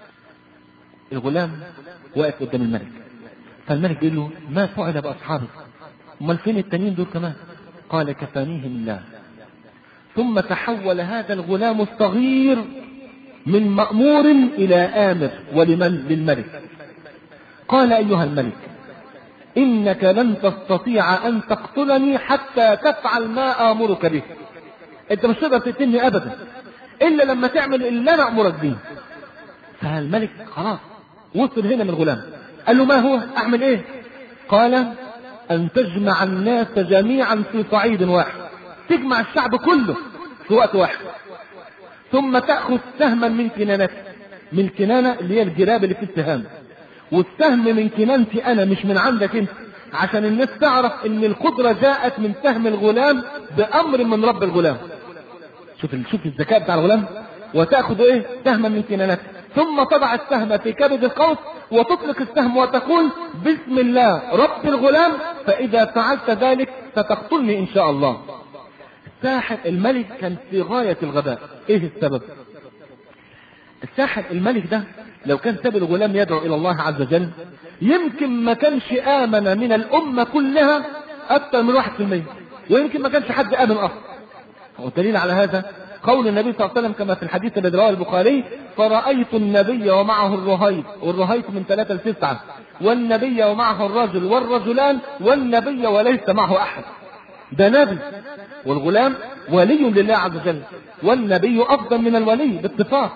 الغلام واقف قدام الملك، فالملك بيقول له: ما فعل باصحابك؟ امال فين التانيين دول كمان؟ قال: كفانيهم الله. ثم تحول هذا الغلام الصغير من مأمور الى آمر، ولمن؟ للملك. قال: ايها الملك، انك لن تستطيع ان تقتلني حتى تفعل ما امرك به. انت مش تقدر تقتلني ابدا الا لما تعمل اللي انا امرك به. فالملك خلاص وصل هنا من الغلام، قال له: ما هو؟ اعمل ايه؟ قال: ان تجمع الناس جميعا في صعيد واحد، تجمع الشعب كله في وقت واحد، ثم تأخذ سهما من كنانتك. من الكنانة اللي هي الجراب اللي في السهام، والسهم من كنانتي انا مش من عندك انت، عشان الناس تعرف ان القدرة جاءت من سهم الغلام بامر من رب الغلام. شوف شوف الذكاء بتاع الغلام. وتأخذ ايه؟ سهما من كنانتك، ثم تضع السهم في كبد القوس وتطلق السهم وتقول: بسم الله رب الغلام، فإذا فعلت ذلك ستقتلني إن شاء الله. الساحر الملك كان في غاية الغباء. إيه السبب؟ الساحر الملك ده لو كان ساب الغلام يدعو إلى الله عز وجل يمكن ما كانش آمن من الأمة كلها أكثر من واحد في المية، ويمكن ما كانش حد آمن أصلا. والدليل على هذا قول النبي صلى الله عليه وسلم كما في الحديث الذي رواه البخاري: فرأيت النبي ومعه الرهيط، والرهيط من ثلاثة لتسعة، والنبي ومعه الرجل والرجلان، والنبي وليس معه أحد. ده نبي، والغلام ولي لله عز وجل، والنبي أفضل من الولي باتفاق.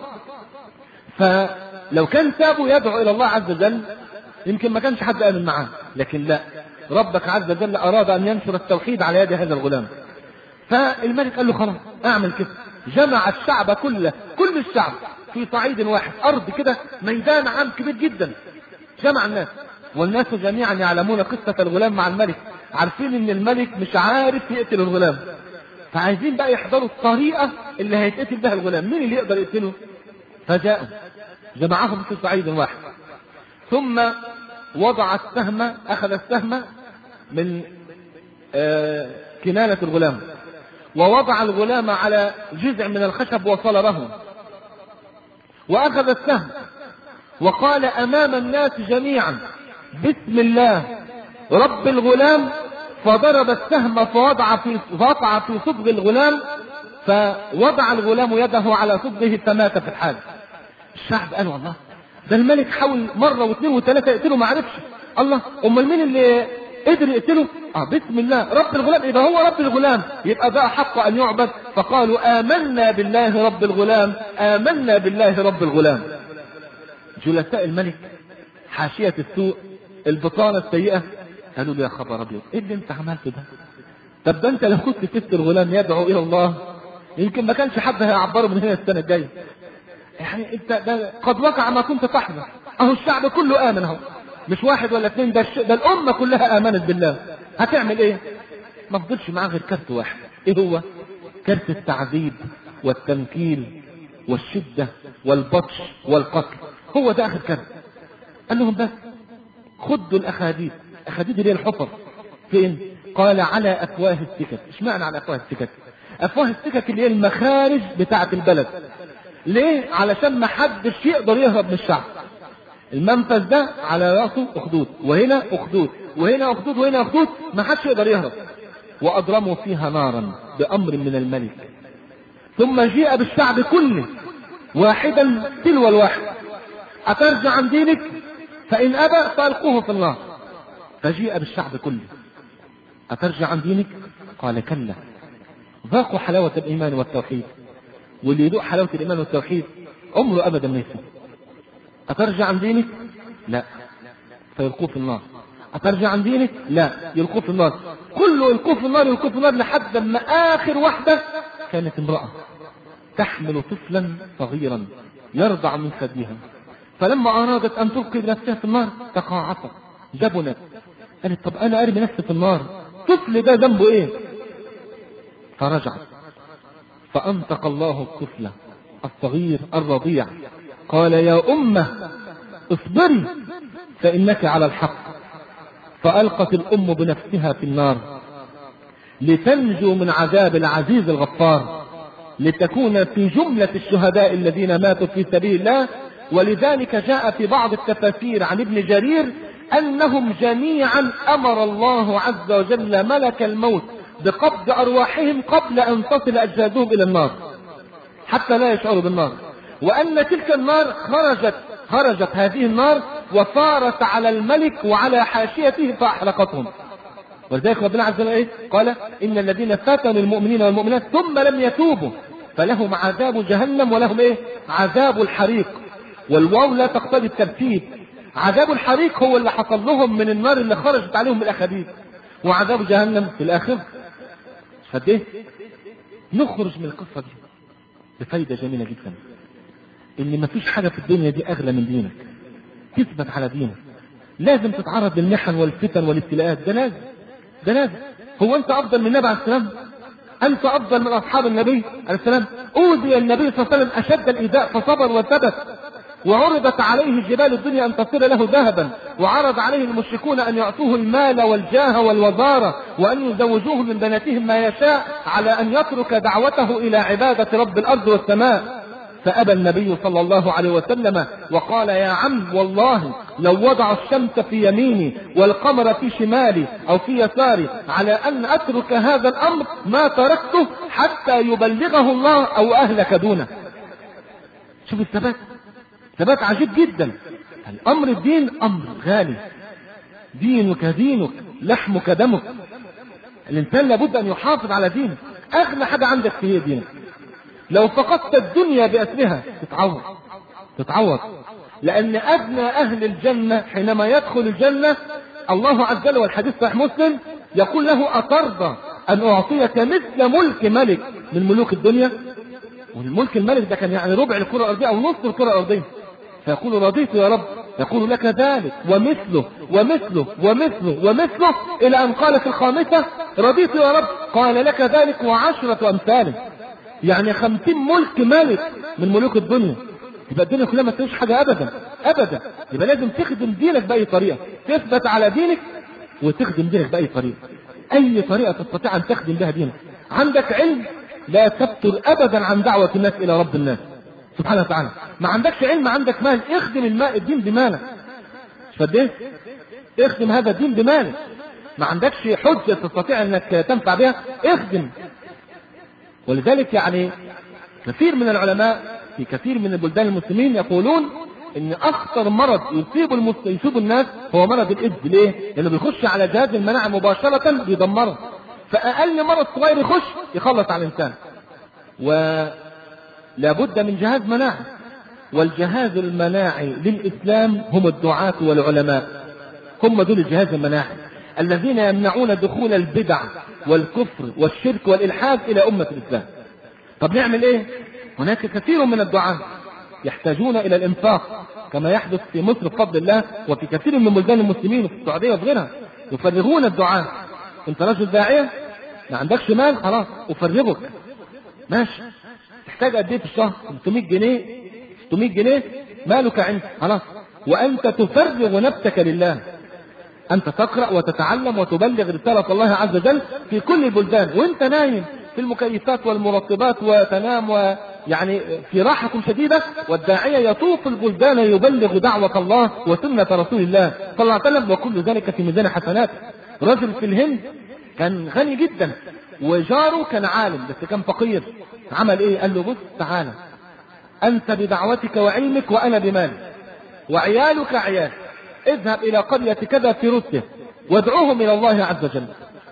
فلو كان سابه يدعو إلى الله عز وجل يمكن ما كانش حد آمن معاه، لكن لا، ربك عز وجل أراد أن ينشر التوحيد على يد هذا الغلام. فالملك قال له خلاص اعمل كده. جمع الشعب كله، كل الشعب في صعيد واحد، أرض كده، ميدان عام كبير جدا، جمع الناس، والناس جميعا يعلمون قصة الغلام مع الملك، عارفين ان الملك مش عارف يقتل الغلام، فعايزين بقى يحضروا الطريقة اللي هيتقتل بها الغلام، مين اللي يقدر يقتله؟ فجاءوا جمعهم في صعيد واحد، ثم وضع السهم، أخذ السهم من آه كنانة الغلام، ووضع الغلام على جذع من الخشب وصلبه، وأخذ السهم وقال أمام الناس جميعا: بسم الله رب الغلام، فضرب السهم فوضع في وقع في صدغ الغلام، فوضع الغلام يده على صدغه فمات في الحال. الشعب قال: والله ده الملك حاول مرة واثنين وثلاثة يقتله ما عرفش، الله امال مين اللي قدر يقتله؟ اه بسم الله رب الغلام، يبقى هو رب الغلام، يبقى ده حق ان يعبد. فقالوا آمنا بالله رب الغلام، آمنا بالله رب الغلام. جلساء الملك، حاشية السوء، البطانة السيئة، قالوا له: يا خبر ابيض، ايه اللي انت عملته ده؟ طب ده انت لو كنت سبت الغلام يدعو الى الله يمكن ما كانش حد هيعبره من هنا السنة الجاية. يعني انت ده قد وقع ما كنت تحذر. اهو الشعب كله امن، اهو مش واحد ولا اثنين، ده, الش... ده الامة كلها امنت بالله. هتعمل ايه؟ ما فضلش معاه غير كارت واحد، ايه هو؟ كارت التعذيب والتنكيل والشدة والبطش والقتل، هو ده اخر كارت. قال لهم: بس خدوا الاخاديد، الاخاديد اللي هي الحفر، فين؟ قال: على افواه السكك. اشمعنى على افواه السكك؟ افواه السكك اللي هي المخارج بتاعة البلد. ليه؟ علشان ما حدش يقدر يهرب من الشعب. المنفذ ده على راسه اخدود، وهنا اخدود، وهنا اخدود، وهنا اخدود، ما حدش يقدر يهرب. واضرموا فيها نارا بامر من الملك، ثم جيء بالشعب كله واحدا تلو الواحد: اترجع عن دينك؟ فان ابى فالقوه في النار. فجيء بالشعب كله: اترجع عن دينك؟ قال: كلا. ذاقوا حلاوة الايمان والتوحيد، واللي يذوق حلاوة الايمان والتوحيد عمره ابدا ما يسلم. أترجع عن دينك؟ لا، فيلقوه في النار. أترجع عن دينك؟ لا، يلقوه في النار. كله يلقوه في النار، يلقوه في النار، لحد ما آخر واحدة كانت امرأة تحمل طفلا صغيرا يرضع من ثديها، فلما أرادت أن تلقي بنفسها في النار تقاعست جبنت، قالت: طب أنا أرمي نفسي في النار، طفل ده ذنبه إيه؟ فرجعت، فأنطق الله الطفل الصغير الرضيع، قال: يا أمة اصبري فإنك على الحق. فألقت الأم بنفسها في النار لتنجو من عذاب العزيز الغفار، لتكون في جملة الشهداء الذين ماتوا في سبيل الله. ولذلك جاء في بعض التفاسير عن ابن جرير أنهم جميعا أمر الله عز وجل ملك الموت بقبض أرواحهم قبل أن تصل أجسادهم إلى النار حتى لا يشعروا بالنار، وأن تلك النار خرجت خرجت هذه النار وصارت على الملك وعلى حاشيته فأحرقتهم. ولذلك ربنا عز وجل إيه؟ قال: إن الذين فتنوا المؤمنين والمؤمنات ثم لم يتوبوا فلهم عذاب جهنم ولهم إيه؟ عذاب الحريق. والواو لا تقتضي الترتيب، عذاب الحريق هو اللي حصل لهم من النار اللي خرجت عليهم من الأخاديد، وعذاب جهنم في الآخر. فد إيه؟ نخرج من القصة دي بفايدة جميلة جدا، ان مفيش حاجة في الدنيا دي اغلى من دينك. تثبت على دينك، لازم تتعرض للمحن والفتن والابتلاءات، ده لازم ده لازم. هو انت افضل من النبي عليه السلام؟ انت افضل من اصحاب النبي عليه السلام؟ اوذي النبي صلى الله عليه وسلم اشد الايذاء فصبر وثبت، وعرضت عليه جبال الدنيا ان تصير له ذهبا وعرض عليه المشركون أن يعطوه المال والجاه والوزارة وأن يزوجوه من بناتهم ما يشاء على أن يترك دعوته إلى عبادة رب الأرض والسماء، فأبى النبي صلى الله عليه وسلم وقال: يا عم والله لو وضع الشمس في يميني والقمر في شمالي أو في يساري على أن أترك هذا الأمر ما تركته حتى يبلغه الله أو أهلك دونه. شوف الثبات، ثبات عجيب جدا. الأمر الدين أمر غالي، دينك دينك لحمك دمك. الإنسان لابد أن يحافظ على دينه، أغلى حاجة عندك في دينك. لو فقدت الدنيا بأسرها تتعوض تتعوض لأن أغنى أهل الجنة حينما يدخل الجنة الله عز وجل، والحديث صحيح مسلم، يقول له: أترضى أن أعطيك مثل ملك ملك من ملوك الدنيا؟ والملك الملك ده كان يعني ربع الكرة الأرضية أو نصف الكرة الأرضية. فيقول: رضيت يا رب. يقول: لك ذلك ومثله ومثله ومثله ومثله، إلى أن قال في الخامسة: رضيت يا رب. قال: لك ذلك وعشرة أمثاله، يعني خمسين ملك ملك من ملوك الدنيا. يبقى الدنيا كلها ما تسويش حاجة أبدا أبدا. يبقى لازم تخدم دينك بأي طريقة، تثبت على دينك وتخدم دينك بأي طريقة، أي طريقة تستطيع أن تخدم بها دينك. عندك علم، لا تبتر أبدا عن دعوة الناس إلى رب الناس سبحانه وتعالى. ما عندكش علم، عندك مال، اخدم الماء الدين بمالك. مش فديه؟ اخدم هذا الدين بمالك. ما عندكش حجة تستطيع أنك تنفع بها، اخدم. ولذلك يعني كثير من العلماء في كثير من البلدان المسلمين يقولون ان اخطر مرض يصيب المس... يصيب الناس هو مرض الايدز. ليه؟ لانه بيخش على جهاز المناعه مباشره بيدمره. فاقل مرض صغير يخش يخلص على الانسان. ولا بد من جهاز مناعي، والجهاز المناعي للاسلام هم الدعاة والعلماء. هم دول الجهاز المناعي الذين يمنعون دخول البدع والكفر والشرك والإلحاد إلى أمة الإسلام. طب نعمل إيه؟ هناك كثير من الدعاة يحتاجون إلى الإنفاق كما يحدث في مصر بفضل الله، وفي كثير من بلدان المسلمين وفي السعودية وفي غيرها. يفرغون الدعاة. أنت رجل داعية ما عندكش مال، خلاص أفرغك، ماشي. تحتاج قد إيه في الشهر؟ خمسمائة جنيه ستمائة جنيه، مالك عندك، خلاص. وأنت تفرغ نفسك لله، أنت تقرأ وتتعلم وتبلغ رسالة الله عز وجل في كل البلدان، وأنت نايم في المكيفات والمرطبات وتنام ويعني في راحة شديدة، والداعية يطوف البلدان يبلغ دعوة الله وسنة رسول الله صلى الله عليه وسلم، وكل ذلك في ميزان حسنات. رجل في الهند كان غني جدا، وجاره كان عالم بس كان فقير. عمل إيه؟ قال له: بص تعالى، أنت بدعوتك وعلمك وأنا بمالي وعيالك عيال، اذهب الى قرية كذا في روسيا وادعوهم الى الله عز وجل.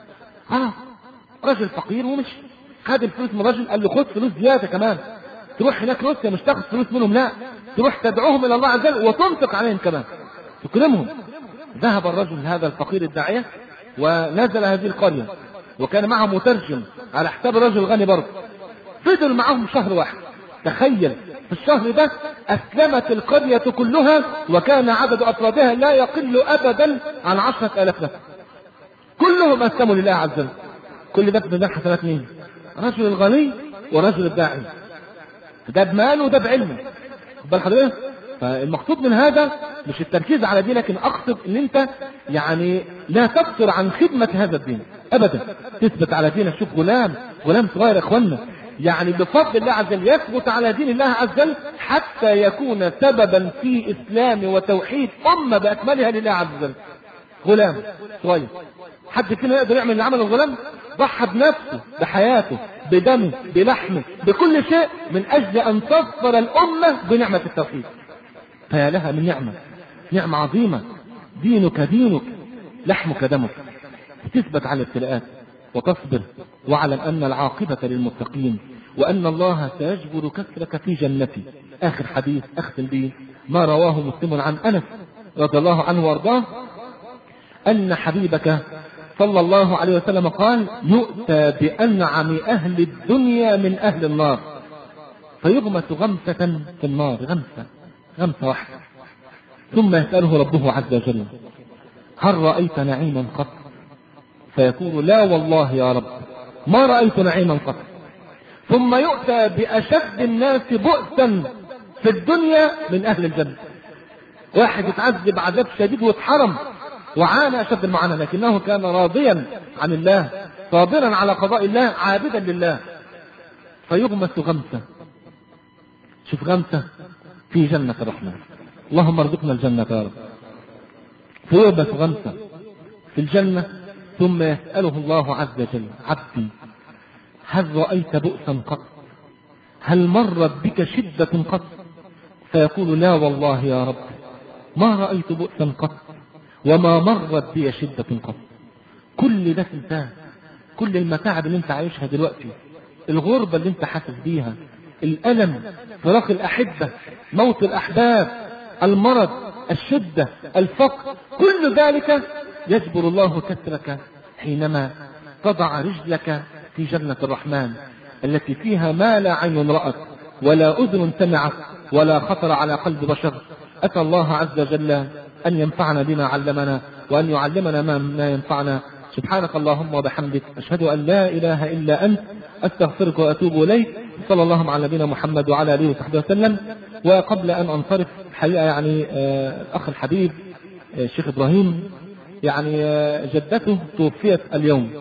اه رجل فقير ومشي، خد الفلوس من الرجل، قال له: خد فلوس زيادة كمان، تروح هناك روسيا مش تاخد فلوس منهم، لا، تروح تدعوهم الى الله عز وجل وتنفق عليهم كمان، تكرمهم. ذهب الرجل هذا الفقير الداعية ونزل هذه القرية، وكان معه مترجم على حساب الرجل الغني برضه. فضل معهم شهر واحد. تخيل، في الشهر ده أسلمت القرية كلها، وكان عدد أفرادها لا يقل أبدا عن عشرة آلاف نفس، كلهم أسلموا لله عز وجل. كل ده بميزان حسنات مين؟ رجل الغني ورجل الداعي، ده بماله وده بعلمه. بل حضرتك فالمقصود من هذا مش التركيز على دي، لكن أقصد أن أنت يعني لا تقصر عن خدمة هذا الدين أبدا، تثبت على دينك. شوف غلام غلام صغير يا إخوانا، يعني بفضل الله عز وجل يثبت على دين الله عز وجل حتى يكون سببا في إسلام وتوحيد أمة بأكملها لله عز وجل. غلام صغير، حد فينا يقدر يعمل اللي عمل الغلام؟ ضحى بنفسه، بحياته، بدمه، بلحمه، بكل شيء من أجل أن تظفر الأمة بنعمة التوحيد. فيا لها من نعمة، نعمة عظيمة. دينك دينك لحمك دمك. تثبت على الابتلاءات وتصبر، واعلم أن العاقبة للمتقين، وأن الله سيجبر كسرك في جنته. آخر حديث أختم به ما رواه مسلم عن أنس رضي الله عنه وارضاه أن حبيبك صلى الله عليه وسلم قال: يؤتى بأنعم أهل الدنيا من أهل النار فيغمس غمسة في النار، غمسة غمسة واحدة، ثم يسأله ربه عز وجل: هل رأيت نعيما قط؟ فيقول: لا والله يا رب ما رأيت نعيما قط. ثم يؤتى بأشد الناس بؤسا في الدنيا من أهل الجنة. واحد يتعذب عذاب شديد واتحرم وعانى اشد المعاناه، لكنه كان راضيا عن الله، صابرا على قضاء الله، عابدا لله، فيغمس غمسه. شوف غمسه في جنه الرحمن، اللهم ارزقنا الجنه يا رب. فيغمس غمسه في الجنه، ثم يساله الله عز وجل: عبدي هل رايت بؤسا قط؟ هل مرت بك شده قط؟ فيقول: لا والله يا رب، ما رأيت بؤسا قط وما مرت بي شدة قط. كل ده انتهى، كل المتاعب اللي انت عايشها دلوقتي، الغربة اللي انت حاسس بيها، الألم، فراق الأحبة، موت الأحباب، المرض، الشدة، الفقر، كل ذلك يجبر الله كسرك حينما تضع رجلك في جنة الرحمن التي فيها ما لا عين رأت ولا أذن سمعت ولا خطر على قلب بشر. أتى الله عز وجل أن ينفعنا بما علمنا وأن يعلمنا ما ينفعنا. سبحانك اللهم وبحمدك، أشهد أن لا إله إلا أنت، أستغفرك وأتوب إليك. صلى الله على نبينا محمد وعلى آله وصحبه وسلم. وقبل أن أنصرف الحقيقة يعني آه الأخ الحبيب آه الشيخ إبراهيم، يعني آه جدته توفيت اليوم،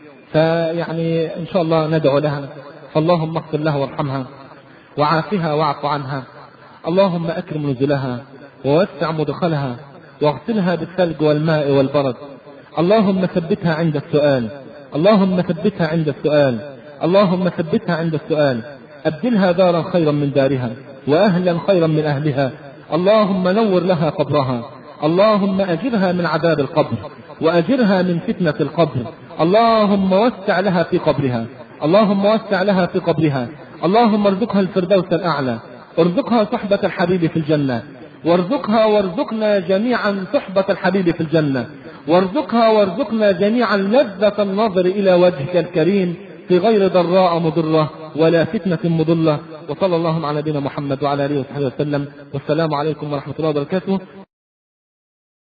فيعني إن شاء الله ندعو لها، فاللهم اغفر لها وارحمها وعافها واعف عنها، اللهم أكرم نزلها ووسع مدخلها واغسلها بالثلج والماء والبرد، اللهم ثبتها عند السؤال، اللهم ثبتها عند السؤال، اللهم ثبتها عند السؤال، أبدلها دارا خيرا من دارها وأهلا خيرا من أهلها، اللهم نور لها قبرها، اللهم أجرها من عذاب القبر وأجرها من فتنة القبر، اللهم وسع لها في قبرها، اللهم وسع لها في قبرها، اللهم ارزقها الفردوس الأعلى، ارزقها صحبة الحبيب في الجنة، وارزقها وارزقنا جميعا صحبة الحبيب في الجنة، وارزقها وارزقنا جميعا لذة النظر إلى وجهك الكريم في غير ضراء مضرة ولا فتنة مضلة. وصلى الله على نبينا محمد وعلى آله وصحبه وسلم، والسلام عليكم ورحمة الله وبركاته.